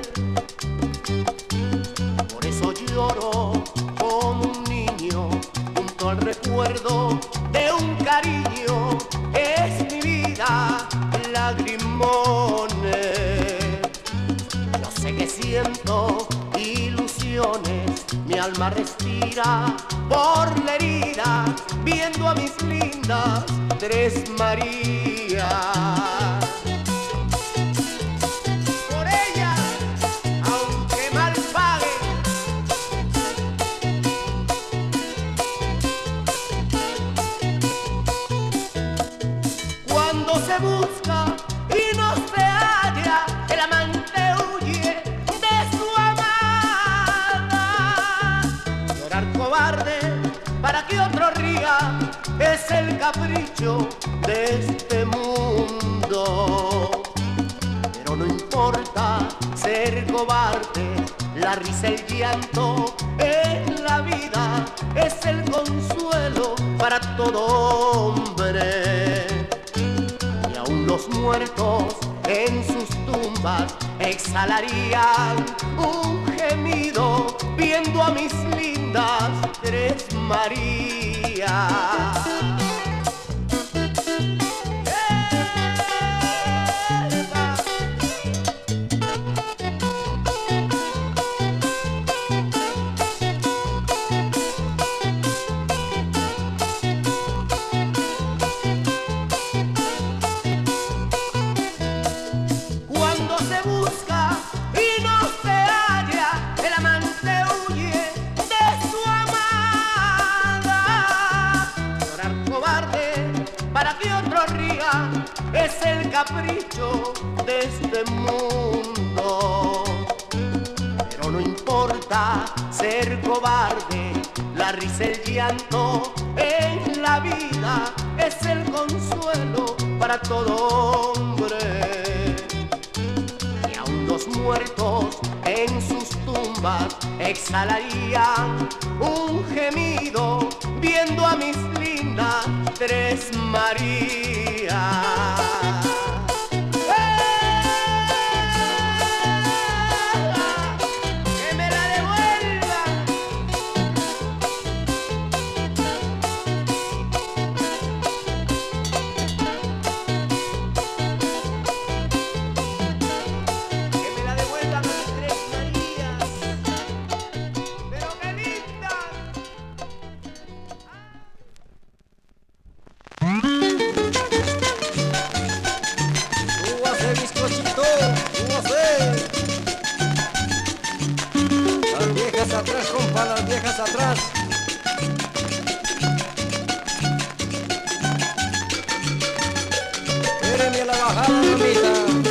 Por eso lloro como un niño junto al recuerdo de un cariño, es mi vida, lagrimones. Yo sé que siento ilusiones, mi alma respira por la herida, viendo a mis lindas tres Marías. Por ellas, aunque mal pague, cuando se busca y no se halla, el amante huye de su amada. vida es el capricho de este mundo. Pero no importa ser cobarde, la risa, el llanto en la vida es el consuelo para todo hombre. Y aún los muertos en sus tumbas exhalarían un gemido viendo a mis lindas Tres Marías. Es el capricho de este mundo. Pero no importa ser cobarde, la risa, el llanto en la vida es el consuelo para todo hombre. Y aún los muertos en sus tumbas exhalarían un gemido viendo a mis lindas Tres Marías. ¡Que me la devuelvan! ¡Que me la devuelvan mis Tres Marías! ¡Pero qué linda! Súbase, bizcochito, súbase. Las viejas atrás, compa, las viejas atrás. Espéreme a la bajada, mamita.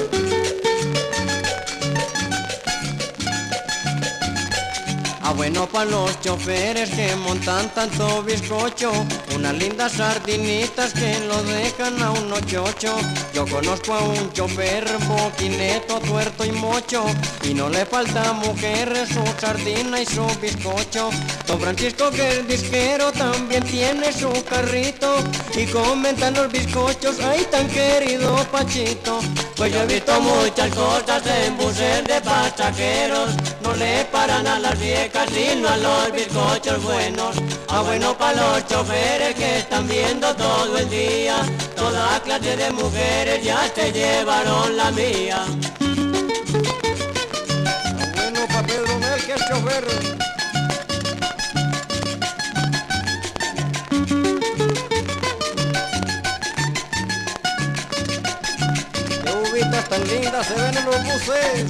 Bueno, pa' los choferes que montan tanto bizcocho, unas lindas sardinitas que lo dejan a uno chocho. Yo conozco a un chofer boquineto, tuerto y mocho, y no le falta mujer, su sardina y su bizcocho. Don Francisco, que es disquero, también tiene su carrito, y comentan los bizcochos, ay tan querido Pachito. Pues yo he visto muchas cosas en buses de pasajeros, no le paran a las viejas sino a los bizcochos buenos. Bueno pa' los choferes que están viendo todo el día, toda clase de mujeres ya se llevaron la mía. Bueno pa' Pedro Mel, que es chofer. Qué uvitas tan lindas se ven en los buses.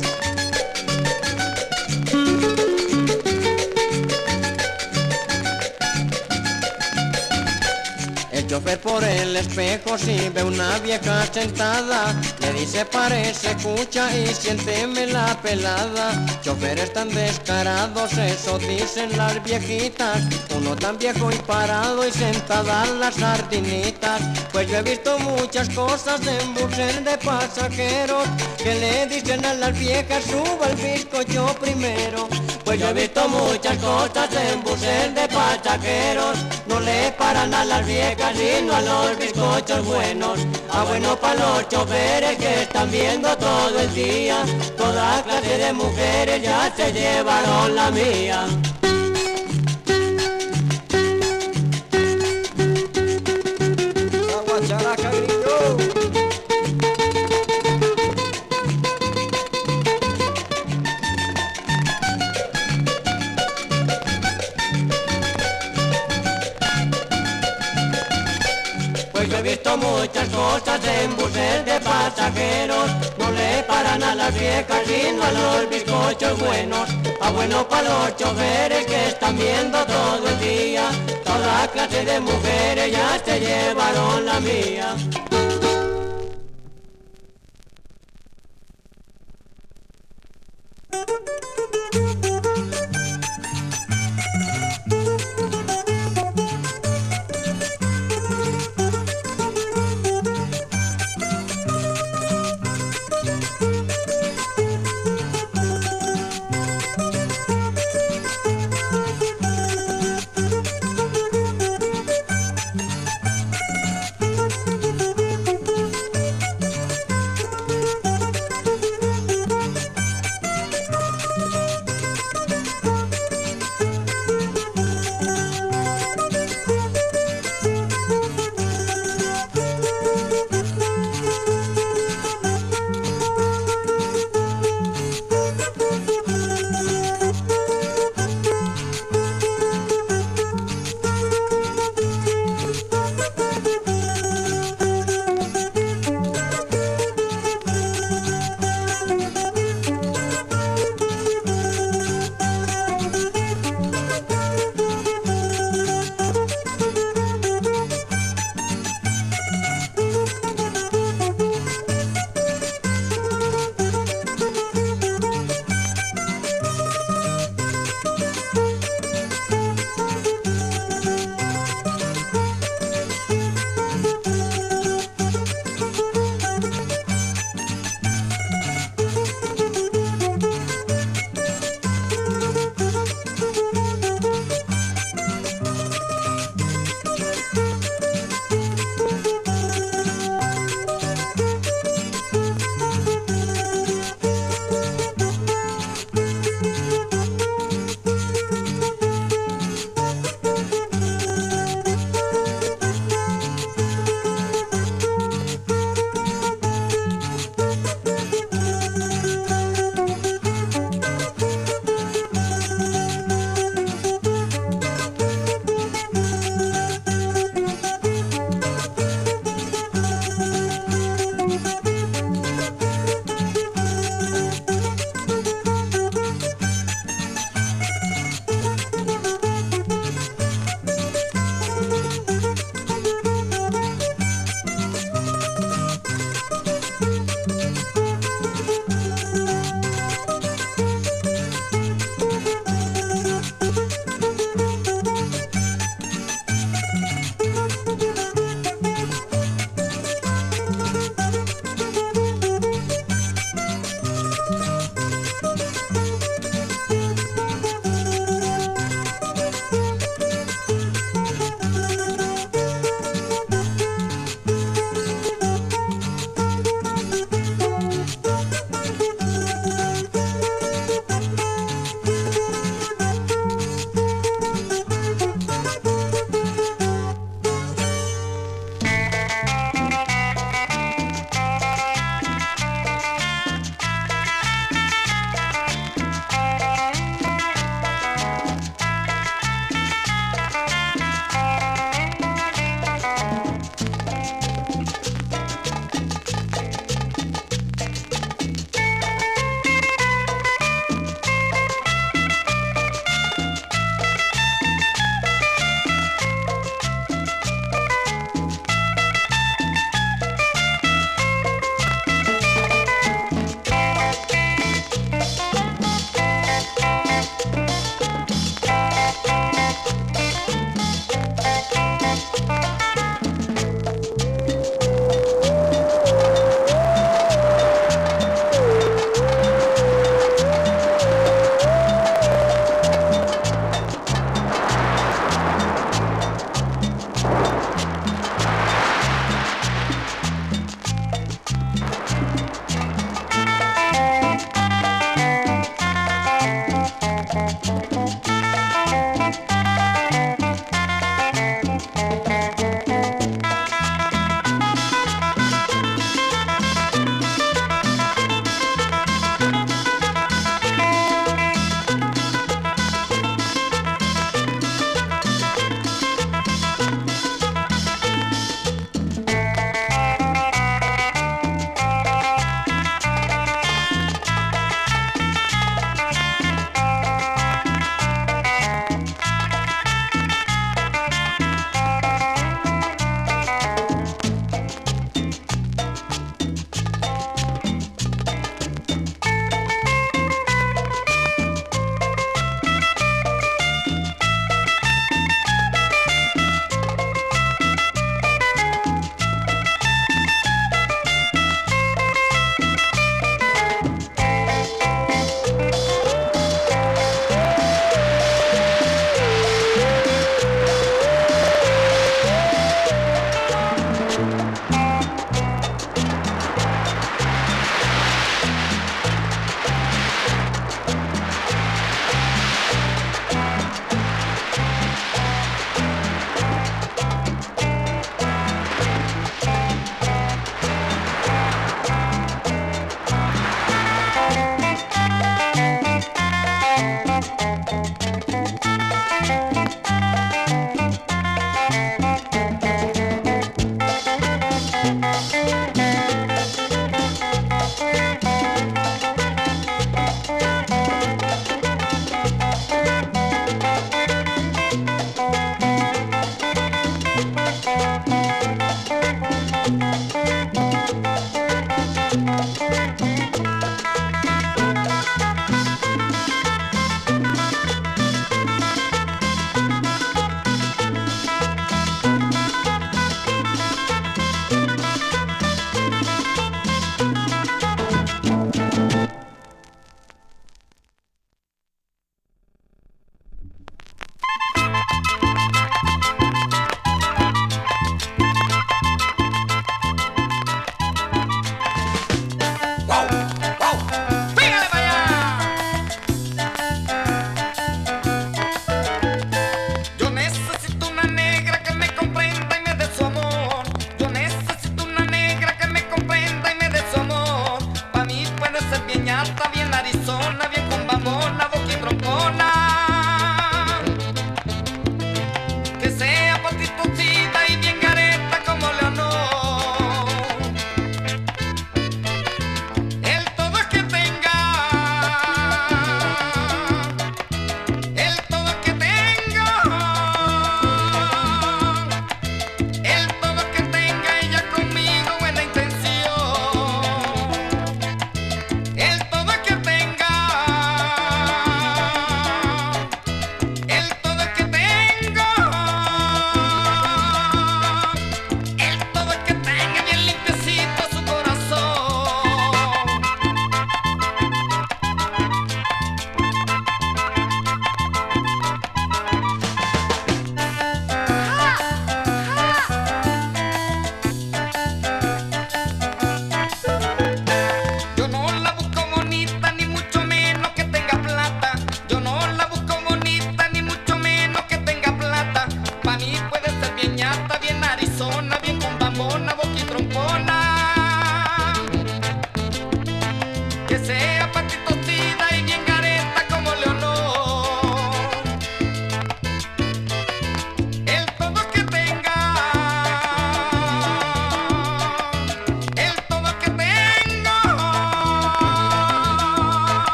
El chofer por el espejo si ve una vieja sentada, le dice parece cucha y siénteme la pelada. Choferes tan descarados, eso dicen las viejitas, uno tan viejo y parado y sentadas las sardinitas. Pues yo he visto muchas cosas en buses de pasajeros, que le dicen a las viejas suba el bizcocho primero. Pues yo he visto muchas cosas en buses de pasajeros, no le paran a las viejas sino a los bizcochos buenos. Bueno pa' los choferes que están viendo todo el día, toda clase de mujeres ya se llevaron la mía. La guacharaca gritó. Pues yo he visto muchas cosas en buses de pasajeros, no le paran a las viejas sino a los bizcochos buenos. Bueno pa' los choferes que están viendo todo el día, toda clase de mujeres ya se llevaron la mía.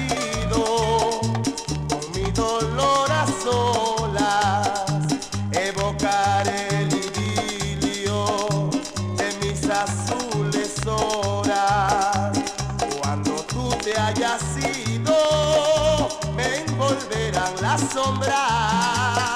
sido con mi dolor a solas, evocar el idilio de mis azules horas. Cuando tú te hayas ido, me envolverán las sombras.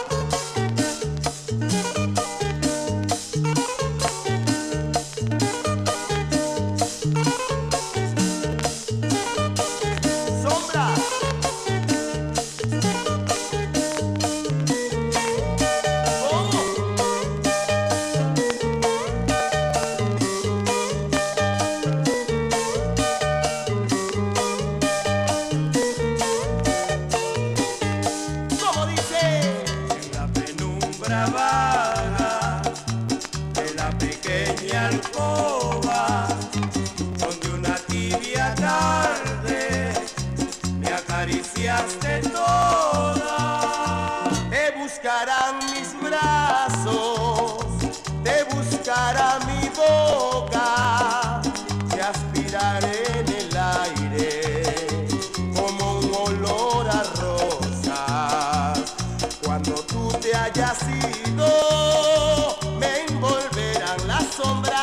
De toda, te buscarán mis brazos, te buscará mi boca, te aspiraré en el aire como un olor a rosas. Cuando tú te hayas ido, me envolverán las sombras.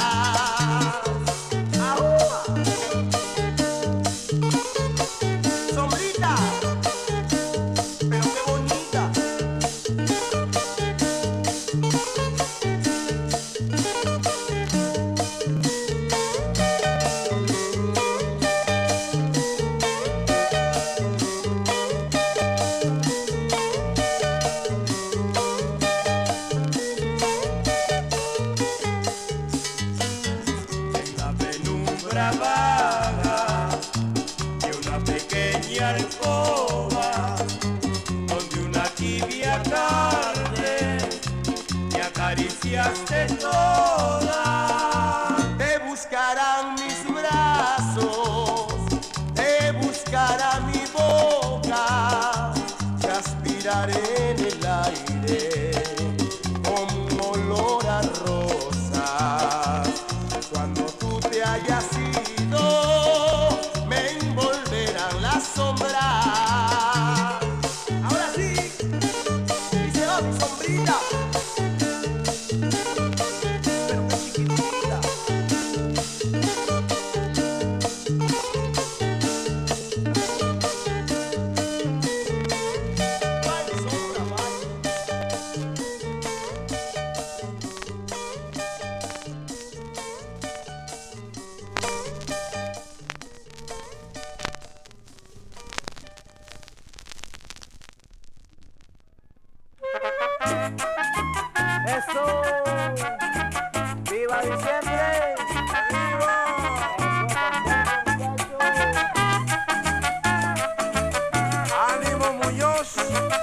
De toda, te buscarán mis brazos, te buscará mi boca, te aspiraré en el aire como un olor a rosas. Cuando tú te hayas ido, me envolverán las sombras. Ahora sí, y se va mi sombrita. ¡Eso! ¡Viva diciembre! ¡Ánimo, Muñoz!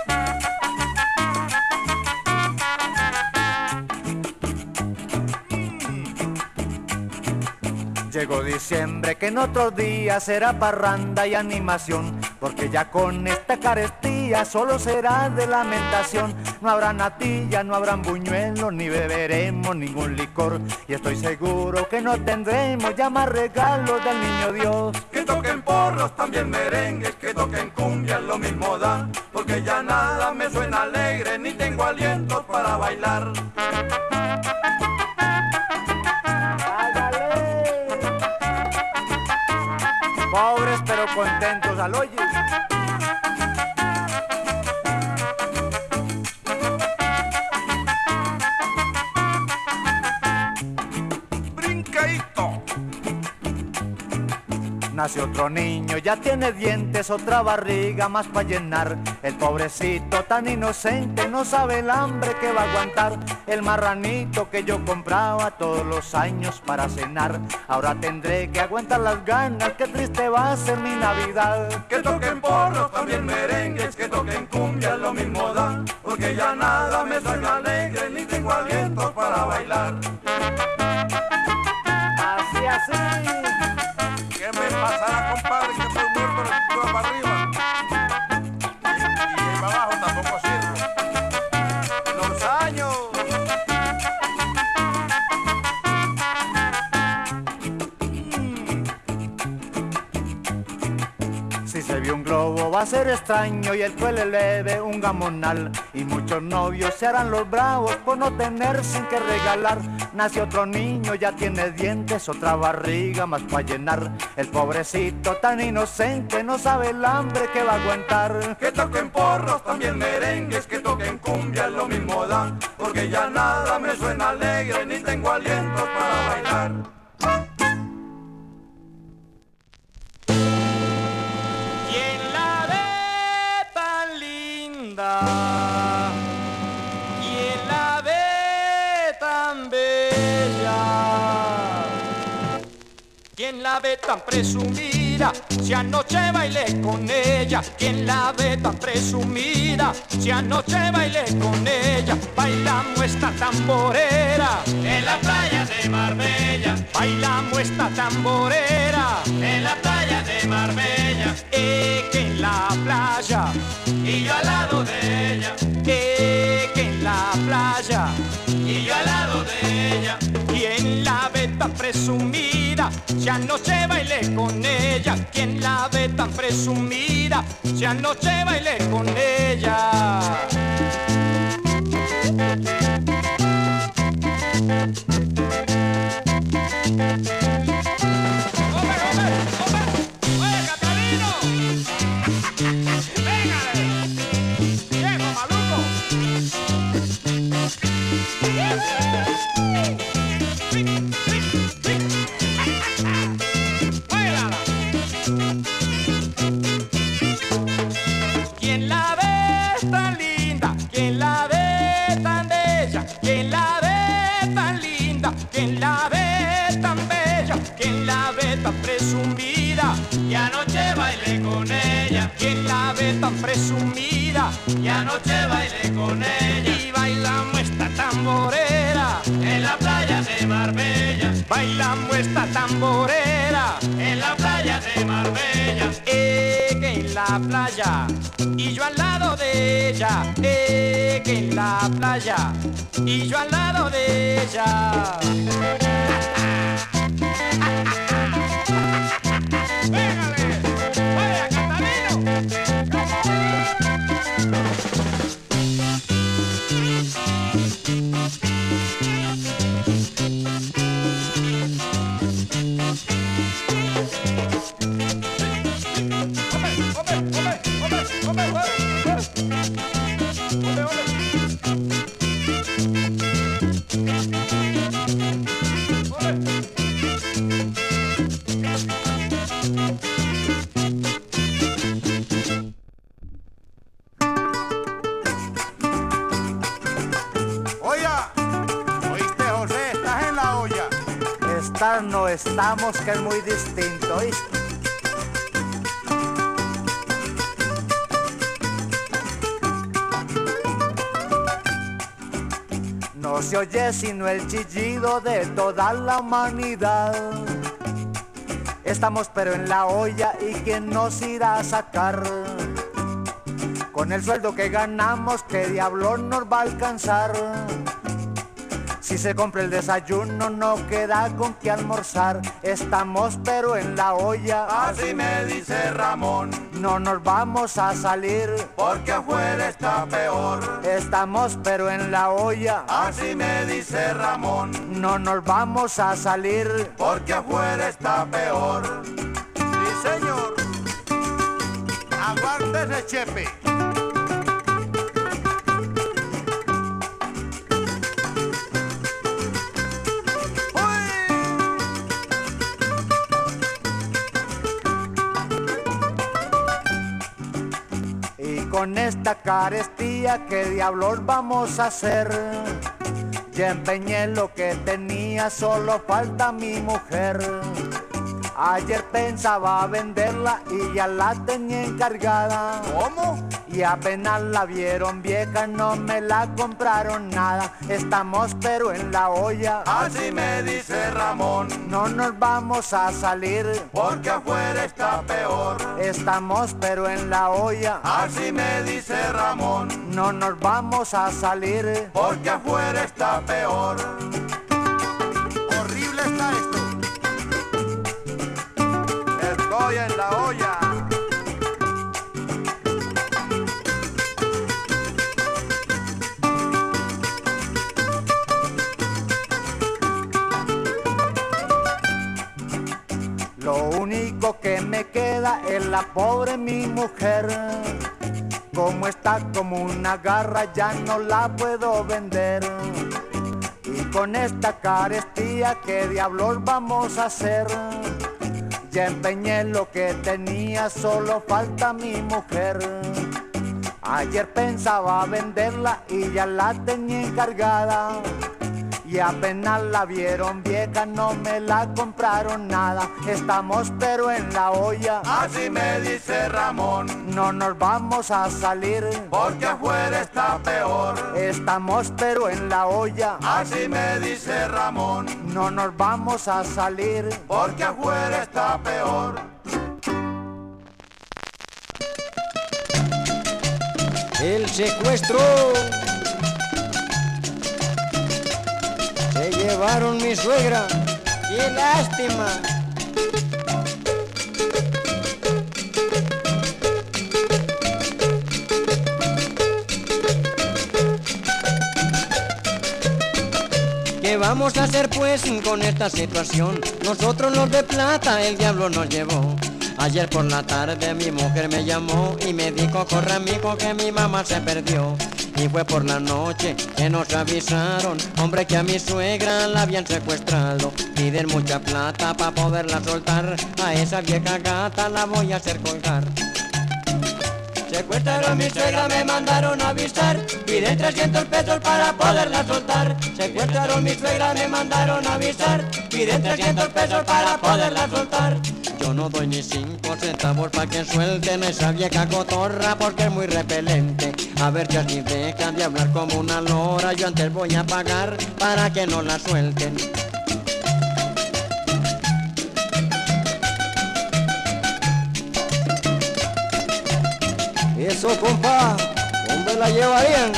Llegó diciembre, que en otros días será parranda y animación, porque ya con esta carestía solo será de lamentación. No habrá natilla, no habrán buñuelos, ni beberemos ningún licor, y estoy seguro que no tendremos ya más regalos del niño Dios. Que toquen porros, también merengues, que toquen cumbias, lo mismo da, porque ya nada me suena alegre, ni tengo aliento para bailar. Pobres pero contentos al oye. Brincadito. Nace otro niño, ya tiene dientes, otra barriga más para llenar. El pobrecito tan inocente no sabe el hambre que va a aguantar. El marranito que yo compraba todos los años para cenar, ahora tendré que aguantar las ganas, qué triste va a ser mi Navidad. Que toquen porros, también merengues, que toquen cumbias, lo mismo da, porque ya nada me suena alegre, ni tengo aliento para bailar. Así, así. ¿Qué me pasará, compadre? Que estoy muerto de cintura para arriba. Y para abajo tampoco sirve. Los años. se vio un globo va a ser extraño y el cual eleve un gamonal. Y muchos novios se harán los bravos por no tener sin que regalar. Nace otro niño, ya tiene dientes, otra barriga más para llenar. El pobrecito tan inocente no sabe el hambre que va a aguantar. Que toquen porros, también merengues, que toquen cumbia, lo mismo da. Porque ya nada me suena alegre, ni tengo aliento para bailar. ¿Quién la ve tan linda? ¿Quién la ve tan bella? ¿Quién la ve tan presumida? Si anoche bailé con ella. ¿Quién la ve tan presumida? Si anoche bailé con ella. Bailamos esta tamborera en la playa de Marbella. Bailamos esta tamborera en la playa de Marbella. Que en la playa y yo al lado de ella. Que en la playa y yo al lado de ella. ¿Quién la ve tan presumida? Si anoche bailé con ella. ¿Quién la ve tan presumida? Si anoche bailé con ella. ¡Oye, Catalino! ¡Véngale! ¡Viejo maluco! ¿Quién la ve tan linda? ¿Quién la ve tan bella? ¿Quién la ve tan linda? ¿Quién la ve tan bella? ¿Quién la ve tan presumida? Y anoche bailé con ella. ¿Quién la ve tan presumida? Y anoche bailé con ella. Y bailamos esta tamborera en la playa de Marbella. Bailamos esta tamborera en la playa de Marbella. Que en la playa y yo al lado de ella. Que en la playa y yo al lado de ella. ¡Véngale! ¡Vaya, Catalino! No estamos, que es muy distinto, ¿oíste? No se oye sino el chillido de toda la humanidad. Estamos pero en la olla y ¿quién nos irá a sacar? Con el sueldo que ganamos, ¿qué diablo nos va a alcanzar? Si se compra el desayuno no queda con qué almorzar. Estamos pero en la olla, así me dice Ramón. No nos vamos a salir porque afuera está peor. Estamos pero en la olla, así me dice Ramón. No nos vamos a salir porque afuera está peor. Sí, señor. Aguárdese, Chepe. Con esta carestía, ¿qué diablos vamos a hacer? Ya empeñé lo que tenía, solo falta mi mujer. Ayer pensaba venderla y ya la tenía encargada. ¿Cómo? Y apenas la vieron vieja, no me la compraron nada. Estamos pero en la olla, así me dice Ramón. No nos vamos a salir porque afuera está peor. Estamos pero en la olla, así me dice Ramón. No nos vamos a salir porque afuera está peor. Horrible está esto. Estoy en la olla. que la pobre mi mujer, como está como una garra, ya no la puedo vender. Y con esta carestía, ¿qué diablos vamos a hacer? Ya empeñé lo que tenía, solo falta mi mujer. Ayer pensaba venderla y ya la tenía encargada. Y apenas la vieron vieja, no me la compraron nada. Estamos pero en la olla, así me dice Ramón. No nos vamos a salir, porque afuera está peor. Estamos pero en la olla, así me dice Ramón. No nos vamos a salir, porque afuera está peor. El secuestro. Se llevaron mi suegra. ¡Qué lástima! ¿Qué vamos a hacer pues con esta situación? Nosotros los de plata el diablo nos llevó. Ayer por la tarde mi mujer me llamó y me dijo, corre amigo que mi mamá se perdió. Y fue por la noche que nos avisaron, hombre, que a mi suegra la habían secuestrado. Piden mucha plata para poderla soltar, a esa vieja gata la voy a hacer colgar. Secuestraron a mi suegra, me mandaron a avisar, piden 300 pesos para poderla soltar. Secuestraron a mi suegra, me mandaron a avisar, piden 300 pesos para poderla soltar. Yo no doy ni 5 centavos pa' que suelten esa vieja cotorra, porque es muy repelente. A ver si así dejan de hablar como una lora, yo antes voy a pagar para que no la suelten. Eso, compa, ¿dónde la llevarían?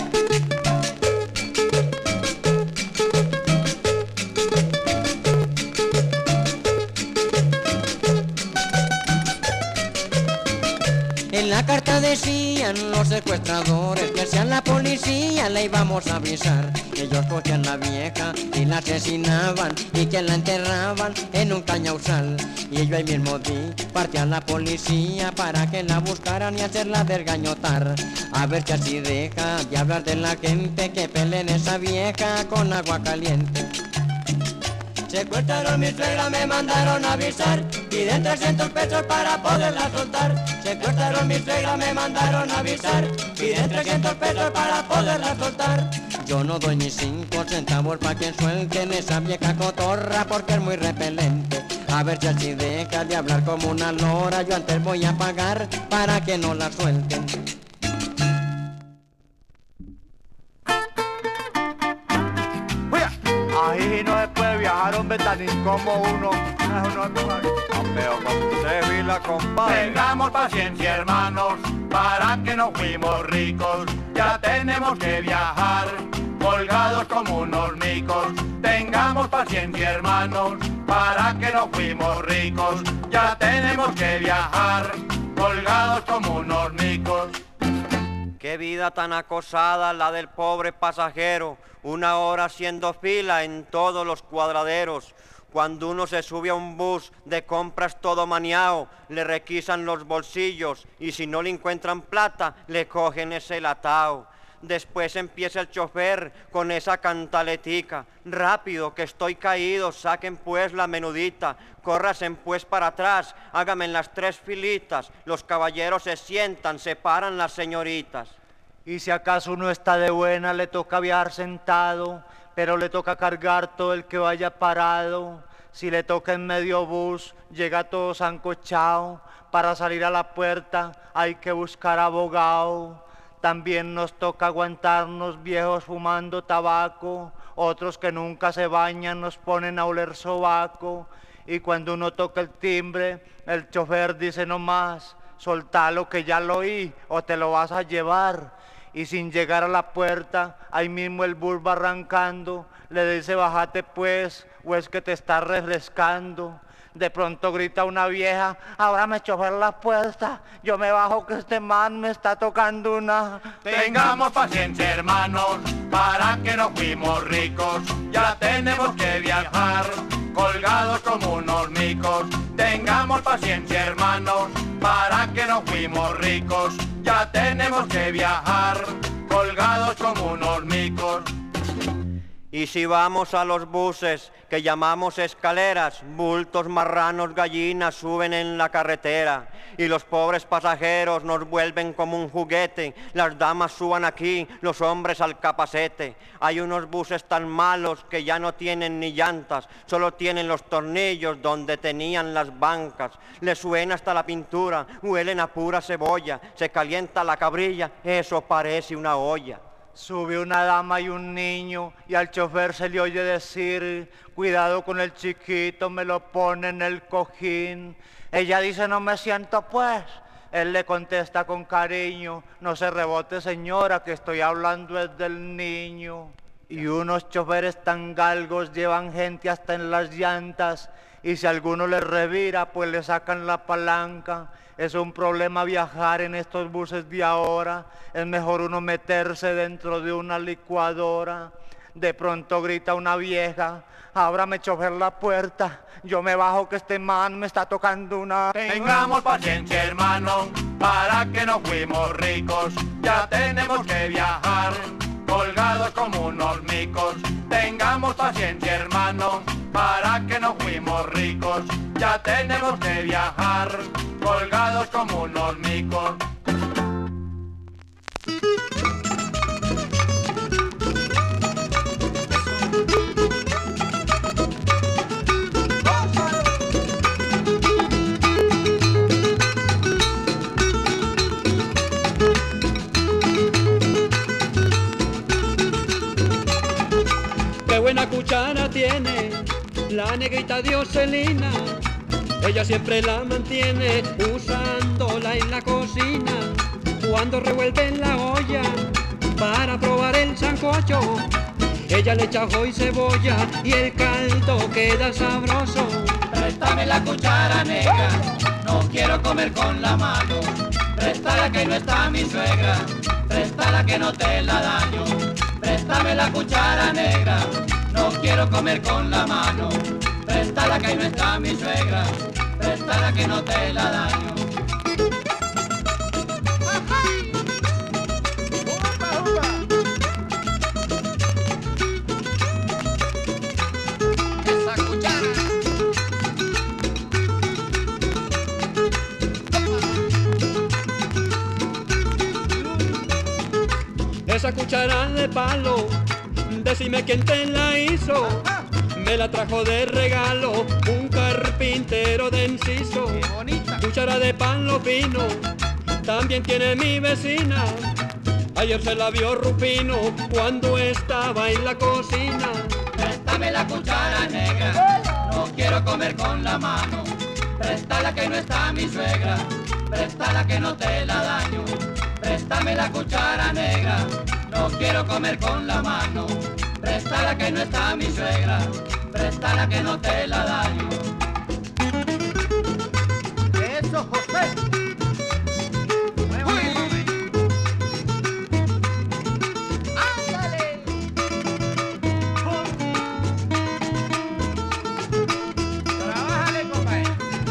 En la carta decían los secuestradores que si a la policía le íbamos a avisar. Ellos cogían la vieja y la asesinaban y que la enterraban en un cañauzal. Y yo ahí mismo partí a la policía para que la buscaran y hacerla desgañotar. A ver si así deja de hablar de la gente, que peleen esa vieja con agua caliente. Secuestraron mi suegra, me mandaron a avisar, piden 300 pesos para poderla soltar. Secuestraron mi suegra, me mandaron a avisar, piden 300 pesos para poderla soltar. Yo no doy ni 5 centavos pa' que suelten esa vieja cotorra, porque es muy repelente. A ver si así deja de hablar como una lora, yo antes voy a pagar para que no la suelten. Ahí no se puede viajar, hombre, tan incómodo uno. Pero con usted vi la compadre. Tengamos paciencia, hermanos, para que no fuimos ricos. Ya tenemos que viajar, colgados como unos micos. Tengamos paciencia, hermanos, para que no fuimos ricos. Ya tenemos que viajar, colgados como unos micos. Qué vida tan acosada la del pobre pasajero, 1 hora haciendo fila en todos los cuadraderos. Cuando uno se sube a un bus de compras todo maniao, le requisan los bolsillos y si no le encuentran plata, le cogen ese latao. Después empieza el chofer con esa cantaletica, rápido que estoy caído, saquen pues la menudita, córrasen pues para atrás, háganme en las 3 filitas, los caballeros se sientan, se paran las señoritas. Y si acaso uno está de buena, le toca viajar sentado, pero le toca cargar todo el que vaya parado. Si le toca en medio bus, llega todo sancochado, para salir a la puerta hay que buscar abogado. También nos toca aguantarnos viejos fumando tabaco, otros que nunca se bañan nos ponen a oler sobaco. Y cuando uno toca el timbre, el chofer dice nomás, soltalo que ya lo oí o te lo vas a llevar. Y sin llegar a la puerta, ahí mismo el bus va arrancando, le dice bájate pues, o es que te está refrescando. De pronto grita una vieja, ábrame chofer la puerta, yo me bajo que este man me está tocando una. Tengamos paciencia, hermanos, para que no fuimos ricos, ya tenemos que viajar, colgados como unos micos. Tengamos paciencia, hermanos, para que nos fuimos ricos. Ya tenemos que viajar, colgados como unos micos. Y si vamos a los buses que llamamos escaleras, bultos, marranos, gallinas suben en la carretera y los pobres pasajeros nos vuelven como un juguete. Las damas suban aquí, los hombres al capacete. Hay unos buses tan malos que ya no tienen ni llantas, solo tienen los tornillos donde tenían las bancas. Les suena hasta la pintura, huelen a pura cebolla, se calienta la cabrilla, eso parece una olla. Sube una dama y un niño y al chofer se le oye decir: cuidado con el chiquito, me lo pone en el cojín. Ella dice: no me siento pues. Él le contesta con cariño: no se rebote señora, que estoy hablando es del niño. Y unos choferes tan galgos llevan gente hasta en las llantas y si alguno les revira pues le sacan la palanca. Es un problema viajar en estos buses de ahora, es mejor uno meterse dentro de una licuadora. De pronto grita una vieja: ábrame chofer la puerta, yo me bajo que este man me está tocando una... Tengamos paciencia, hermano, para que nos fuimos ricos. Ya tenemos que viajar, colgados como unos micos. Tengamos paciencia, hermano, para que nos fuimos ricos. Ya tenemos que viajar, colgados como unos micos. Qué buena cuchara tiene la negrita Dioselina. Ella siempre la mantiene usándola en la cocina. Cuando revuelve en la olla para probar el sancocho, ella le echa ajo y cebolla y el caldo queda sabroso. Préstame la cuchara negra, no quiero comer con la mano. Préstala que no está mi suegra, préstala que no te la daño. Préstame la cuchara negra, no quiero comer con la mano. Préstala que no está mi suegra, préstala que no te la daño. Esa cuchara. Esa cuchara de palo, decime quién te la hizo. Me la trajo de regalo un carpintero de Enciso. Cuchara de palo fino, también tiene mi vecina. Ayer se la vio Rufino cuando estaba en la cocina. Préstame la cuchara negra, no quiero comer con la mano. Préstala que no está mi suegra, préstala que no te la daño. Préstame la cuchara negra, no quiero comer con la mano. Préstala que no está mi suegra, préstala que no te la daño. Eso, José. ¡Ándale! Trabájale, compadre.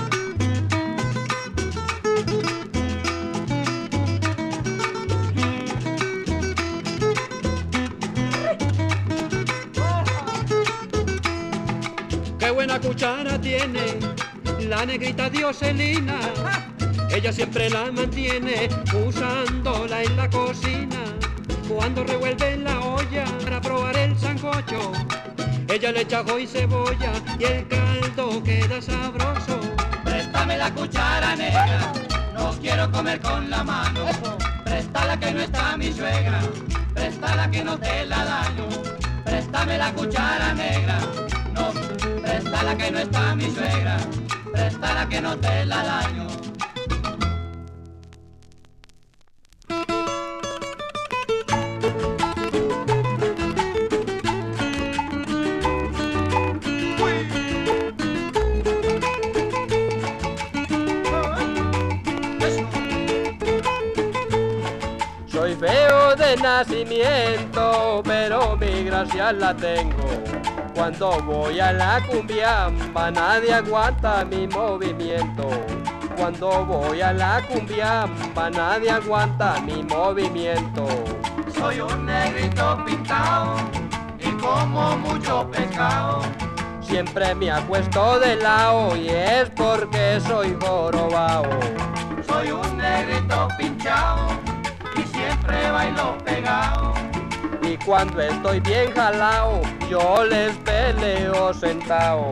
Qué buena cuchara tiene la negrita Dioselina. Ella siempre la mantiene usándola en la cocina. Cuando revuelve en la olla para probar el sancocho, ella le echa ajo y cebolla y el caldo queda sabroso. Préstame la cuchara negra, no quiero comer con la mano. Préstala que no está mi suegra, préstala que no te la daño. Préstame la cuchara negra, no, préstala que no está mi suegra, préstala que no te la daño. Soy feo de nacimiento, pero mi gracia la tengo. Cuando voy a la cumbiamba nadie aguanta mi movimiento. Cuando voy a la cumbiamba nadie aguanta mi movimiento. Soy un negrito pintado y como mucho pescado. Siempre me acuesto de lado y es porque soy jorobao. Soy un negrito pinchado y siempre bailo pegado. Y cuando estoy bien jalao, yo les peleo sentao.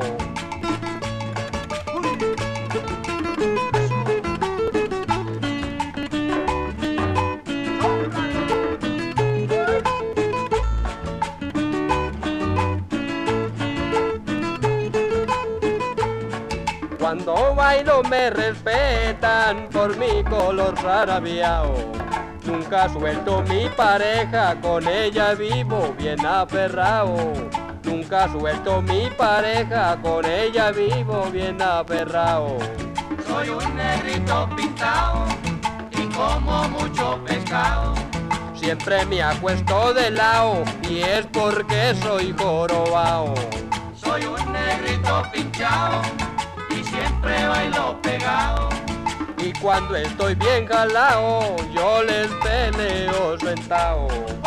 Cuando bailo me respetan por mi color zarabiao. Nunca suelto mi pareja, con ella vivo bien aferrao. Nunca suelto mi pareja, con ella vivo bien aferrao. Soy un negrito pintado y como mucho pescado. Siempre me acuesto de lado y es porque soy jorobao. Soy un negrito pinchado y siempre bailo pegado. Y cuando estoy bien jalao, yo les peleo sentao.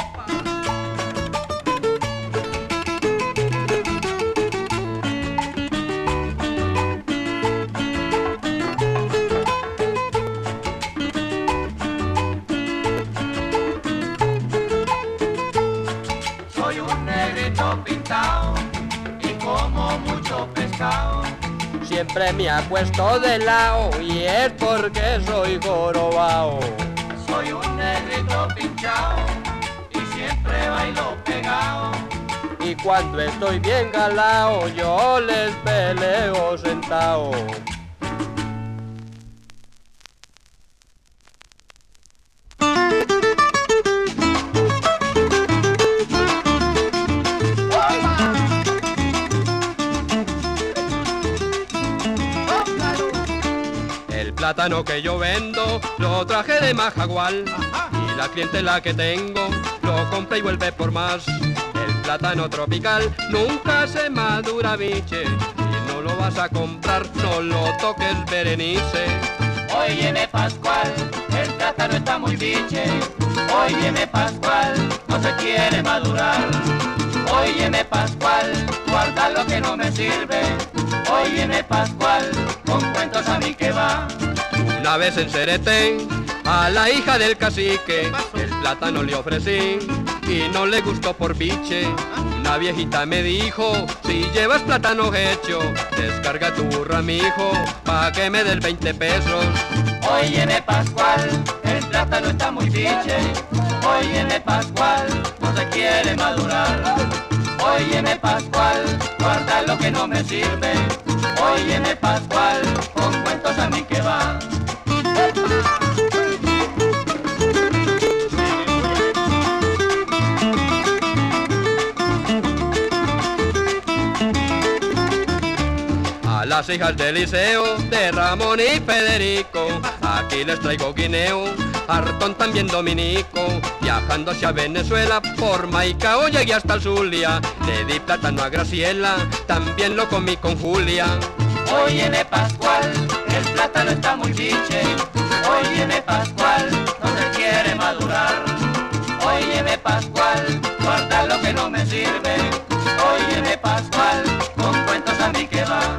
Soy un negrito pintado y como mucho pescado. Siempre me acuesto de lado y es porque soy jorobao. Soy un negrito pinchado y siempre bailo pegado. Y cuando estoy bien jalao, yo les peleo sentao. El plátano que yo vendo lo traje de Majagual y la clientela que tengo lo compra y vuelve por más. El plátano tropical nunca se madura, biche. Si no lo vas a comprar, no lo toques, Berenice. Óyeme Pascual, el plátano está muy biche. Óyeme Pascual, no se quiere madurar. Óyeme Pascual, guarda lo que no me sirve. Óyeme Pascual, con cuentos a mí que va. Una vez en Cerete, a la hija del cacique, el plátano le ofrecí y no le gustó por biche. Una viejita me dijo, si llevas plátano hecho, descarga tu ramijo, pa' que me des 20 pesos. Óyeme Pascual, el plátano está muy biche. Óyeme Pascual, no se quiere madurar. Óyeme Pascual, guarda lo que no me sirve. Óyeme Pascual, con cuentos a mí que va. A las hijas del liceo, de Ramón y Federico, aquí les traigo guineo, hartón también dominico. Viajando hacia Venezuela, por Maicao llegué hasta el Zulia. Le di plátano a Graciela, también lo comí con Julia. Óyeme Pascual, el plátano está muy biche. Óyeme Pascual, no se quiere madurar. Óyeme Pascual, guarda lo que no me sirve. Óyeme Pascual, con cuentos a mí que va.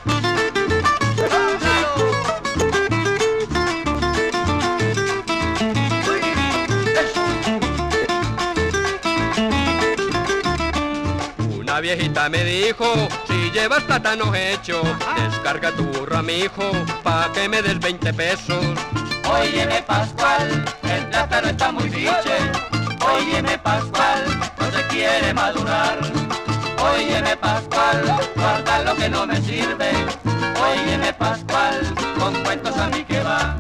Una viejita me dijo, si llevas plátano hecho, descarga tu ramijo, pa' que me des 20 pesos. Óyeme Pascual, el plátano está muy biche. Óyeme Pascual, no se quiere madurar. Óyeme Pascual, guarda lo que no me sirve. Óyeme Pascual, con cuentos a mí que va.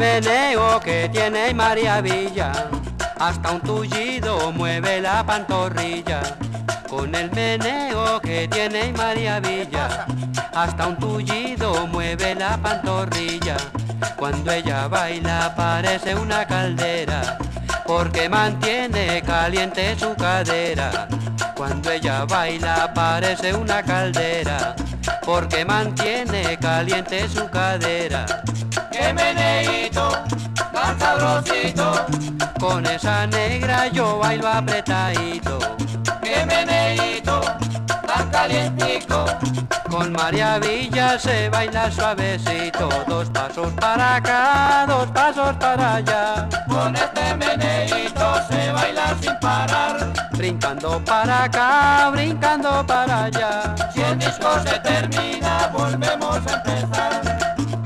meneo que tiene María Villa, hasta un tullido mueve la pantorrilla. Con el meneo que tiene María Villa, hasta un tullido mueve la pantorrilla. Cuando ella baila parece una caldera, porque mantiene caliente su cadera. Cuando ella baila parece una caldera, porque mantiene caliente su cadera. ¡Qué meneíto, tan sabrosito! Con esa negra yo bailo apretadito. ¡Qué meneíto, tan calientico! Con María Villa se baila suavecito. 2 pasos para acá, 2 pasos para allá. Con este meneíto se baila sin parar. Brincando para acá, brincando para allá. Si el disco se termina, volvemos a empezar.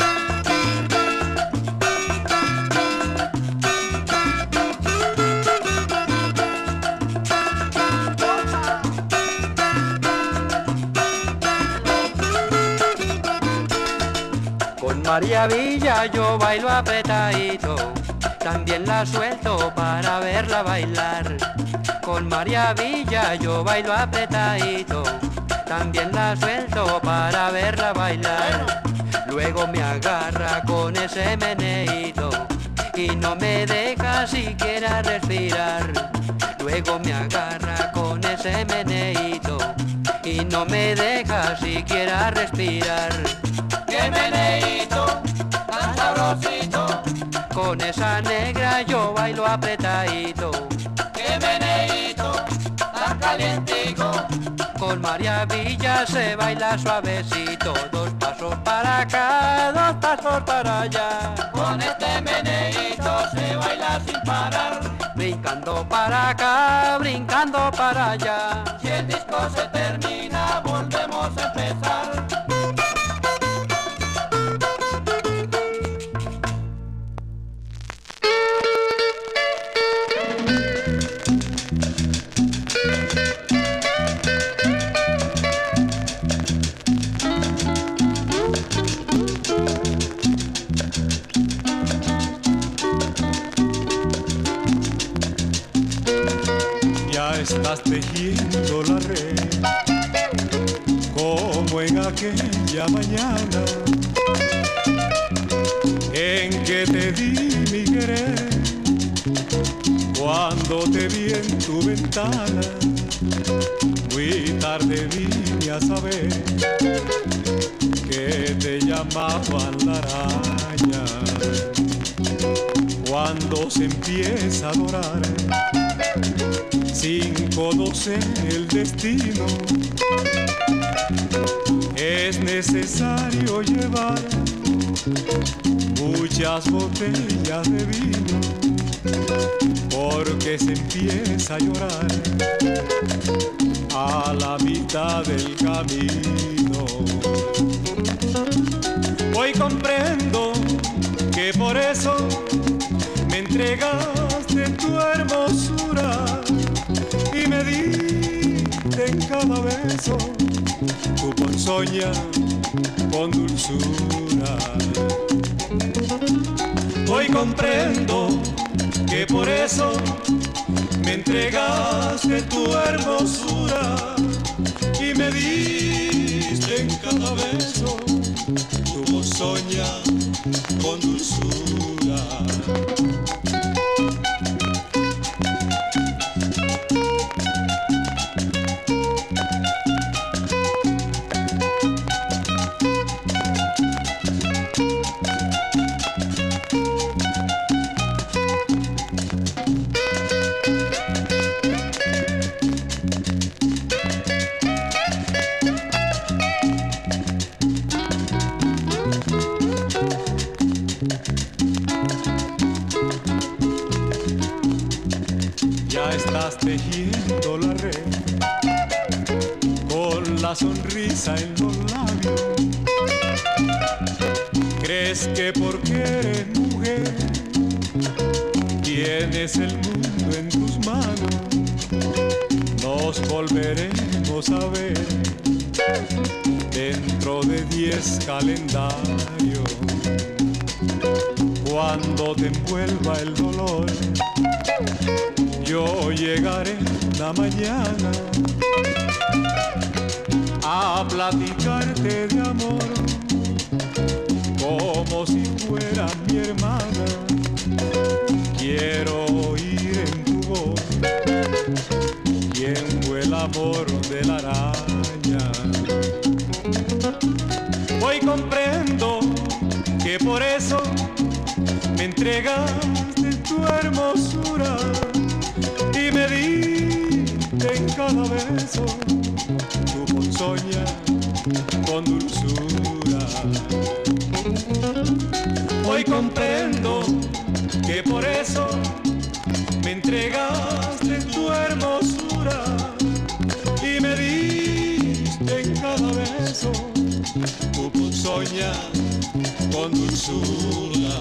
Con María Villa yo bailo apretadito, también la suelto para verla bailar. Con María Villa yo bailo apretadito, también la suelto para verla bailar. Luego me agarra con ese meneíto y no me deja siquiera respirar. Luego me agarra con ese meneíto y no me deja siquiera respirar. ¡Qué meneíto, tan sabrosito! Con esa negra yo bailo apretadito. ¡Qué meneíto, tan calientico! Con María Villa se baila suavecito. 2 pasos para acá, 2 pasos para allá. Con este meneíto se baila sin parar. Brincando para acá, brincando para allá. Si el disco se termina, volvemos a empezar. Estás tejiendo la red como en aquella mañana en que te di mi querer. Cuando te vi en tu ventana, muy tarde vine a saber que te llamaban la araña. Cuando se empieza a adorar sin conocer el destino, es necesario llevar muchas botellas de vino, porque se empieza a llorar a la mitad del camino. Hoy comprendo que por eso me entregaste tu hermosura y me diste en cada beso tu ponzoña con dulzura. Hoy comprendo que por eso me entregaste tu hermosura y me diste en cada beso tu ponzoña con dulzura. Tejiendo la red con la sonrisa en los labios. Crees que porque eres mujer tienes el mundo en tus manos. Nos volveremos a ver dentro de 10 calendarios, Cuando te envuelva el dolor, yo llegaré la mañana a platicarte de amor como si fuera mi hermana. Quiero oír en tu voz quién fue el amor de la araña. Hoy comprendo que por eso me entregaste tu hermosura y me diste en cada beso tu ponzoña con dulzura. Hoy comprendo que por eso me entregaste tu hermosura y me diste en cada beso tu ponzoña con dulzura.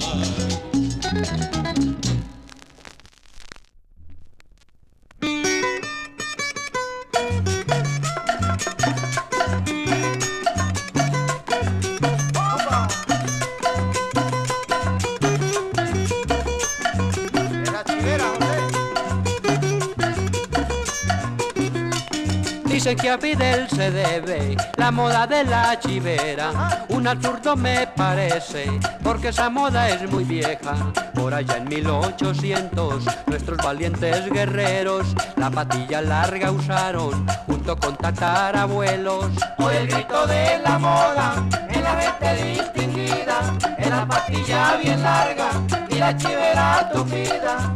Dicen que a Fidel se debe la moda de la chivera. Un absurdo me parece, porque esa moda es muy vieja. Por allá en 1800, nuestros valientes guerreros la patilla larga usaron, junto con tatarabuelos. Hoy el grito de la moda, en la gente distinguida, en la patilla bien larga y la chivera tupida.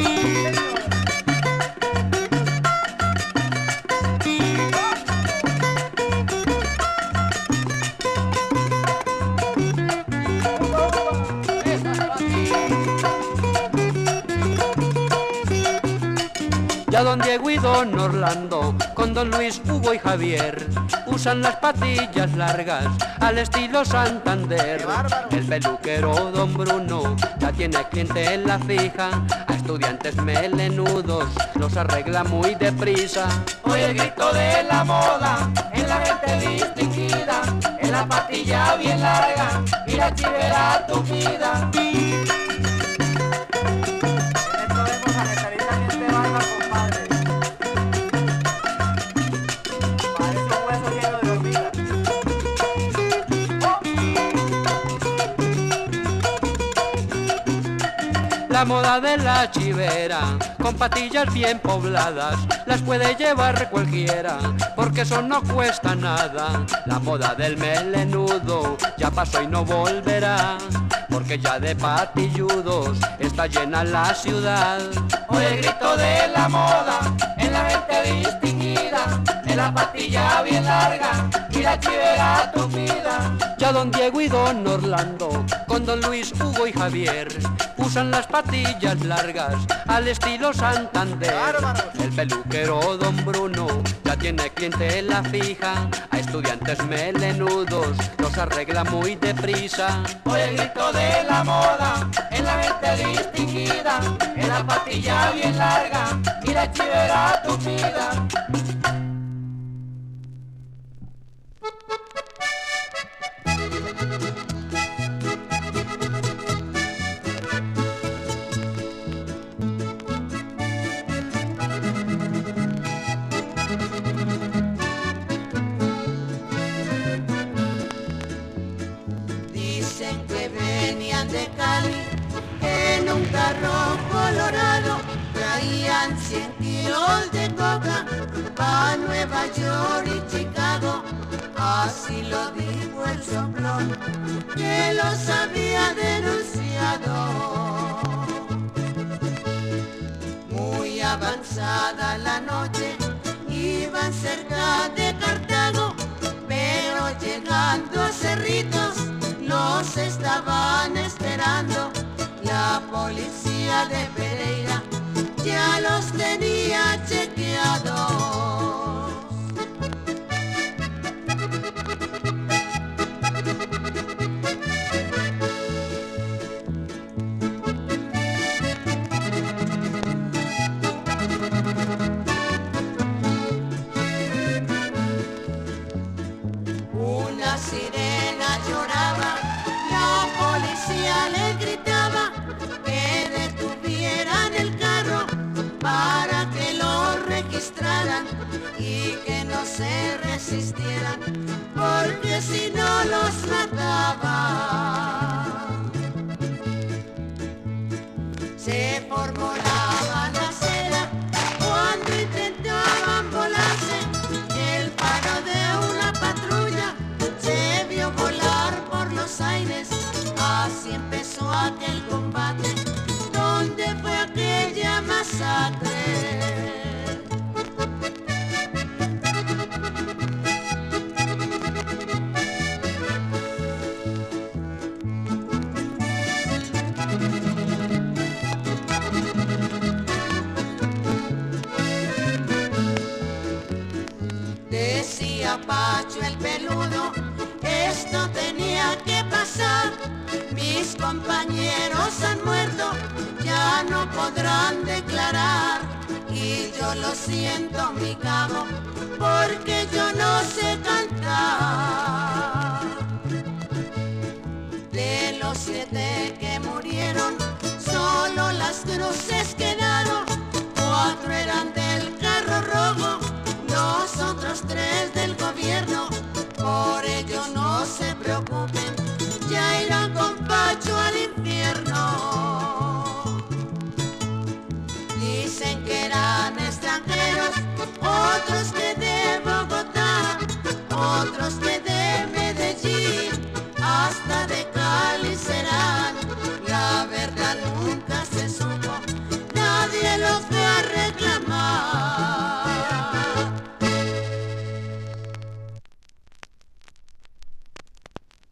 Ya don Diego y don Orlando, con don Luis, Hugo y Javier, usan las patillas largas al estilo Santander. El peluquero don Bruno ya tiene cliente en la fija, a estudiantes melenudos los arregla muy deprisa. Hoy el grito de la moda, en la gente distinguida, en la patilla bien larga y la chivera tupida. La moda de la chivera, con patillas bien pobladas, las puede llevar cualquiera, porque eso no cuesta nada. La moda del melenudo ya pasó y no volverá, porque ya de patilludos está llena la ciudad. Hoy el grito de la moda, en la gente distinguida, en la patilla bien larga y la chivera tupida. Ya don Diego y don Orlando, con don Luis, Hugo y Javier, usan las patillas largas al estilo Santander. El peluquero don Bruno ya tiene cliente en la fija, a estudiantes melenudos los arregla muy deprisa. Hoy el grito de la moda, en la gente distinguida, en la patilla bien larga y la chivera tupida. Dicen que venían de Cali en un carro colorado, traían 100 kilos de coca pa' Nueva York y Chicago. Así lo dijo el soplón que los había denunciado. Muy avanzada la noche, iban cerca de Cartago, pero llegando a Cerritos los estaban esperando. La policía de Pereira ya los tenía chequeados. Una sirena lloraba, la policía le gritaba, aguantaran y que no se resistieran, porque si no los mataba. Se formó la balacera cuando intentaban volarse. El faro de una patrulla se vio volar por los aires. Así empezó aquel combate donde fue aquella masacre. Decía Pacho el peludo, esto tenía que pasar. Mis compañeros han muerto, ya no podrán declarar. Y yo lo siento, mi cabo, porque yo no sé cantar. De los 7 que murieron, solo las cruces quedaron. 4 eran del carro rojo, nosotros 3 del gobierno. Por ello no se preocupen, ya irán con Pacho al infierno. Dicen que eran extranjeros, otros que de Bogotá, otros que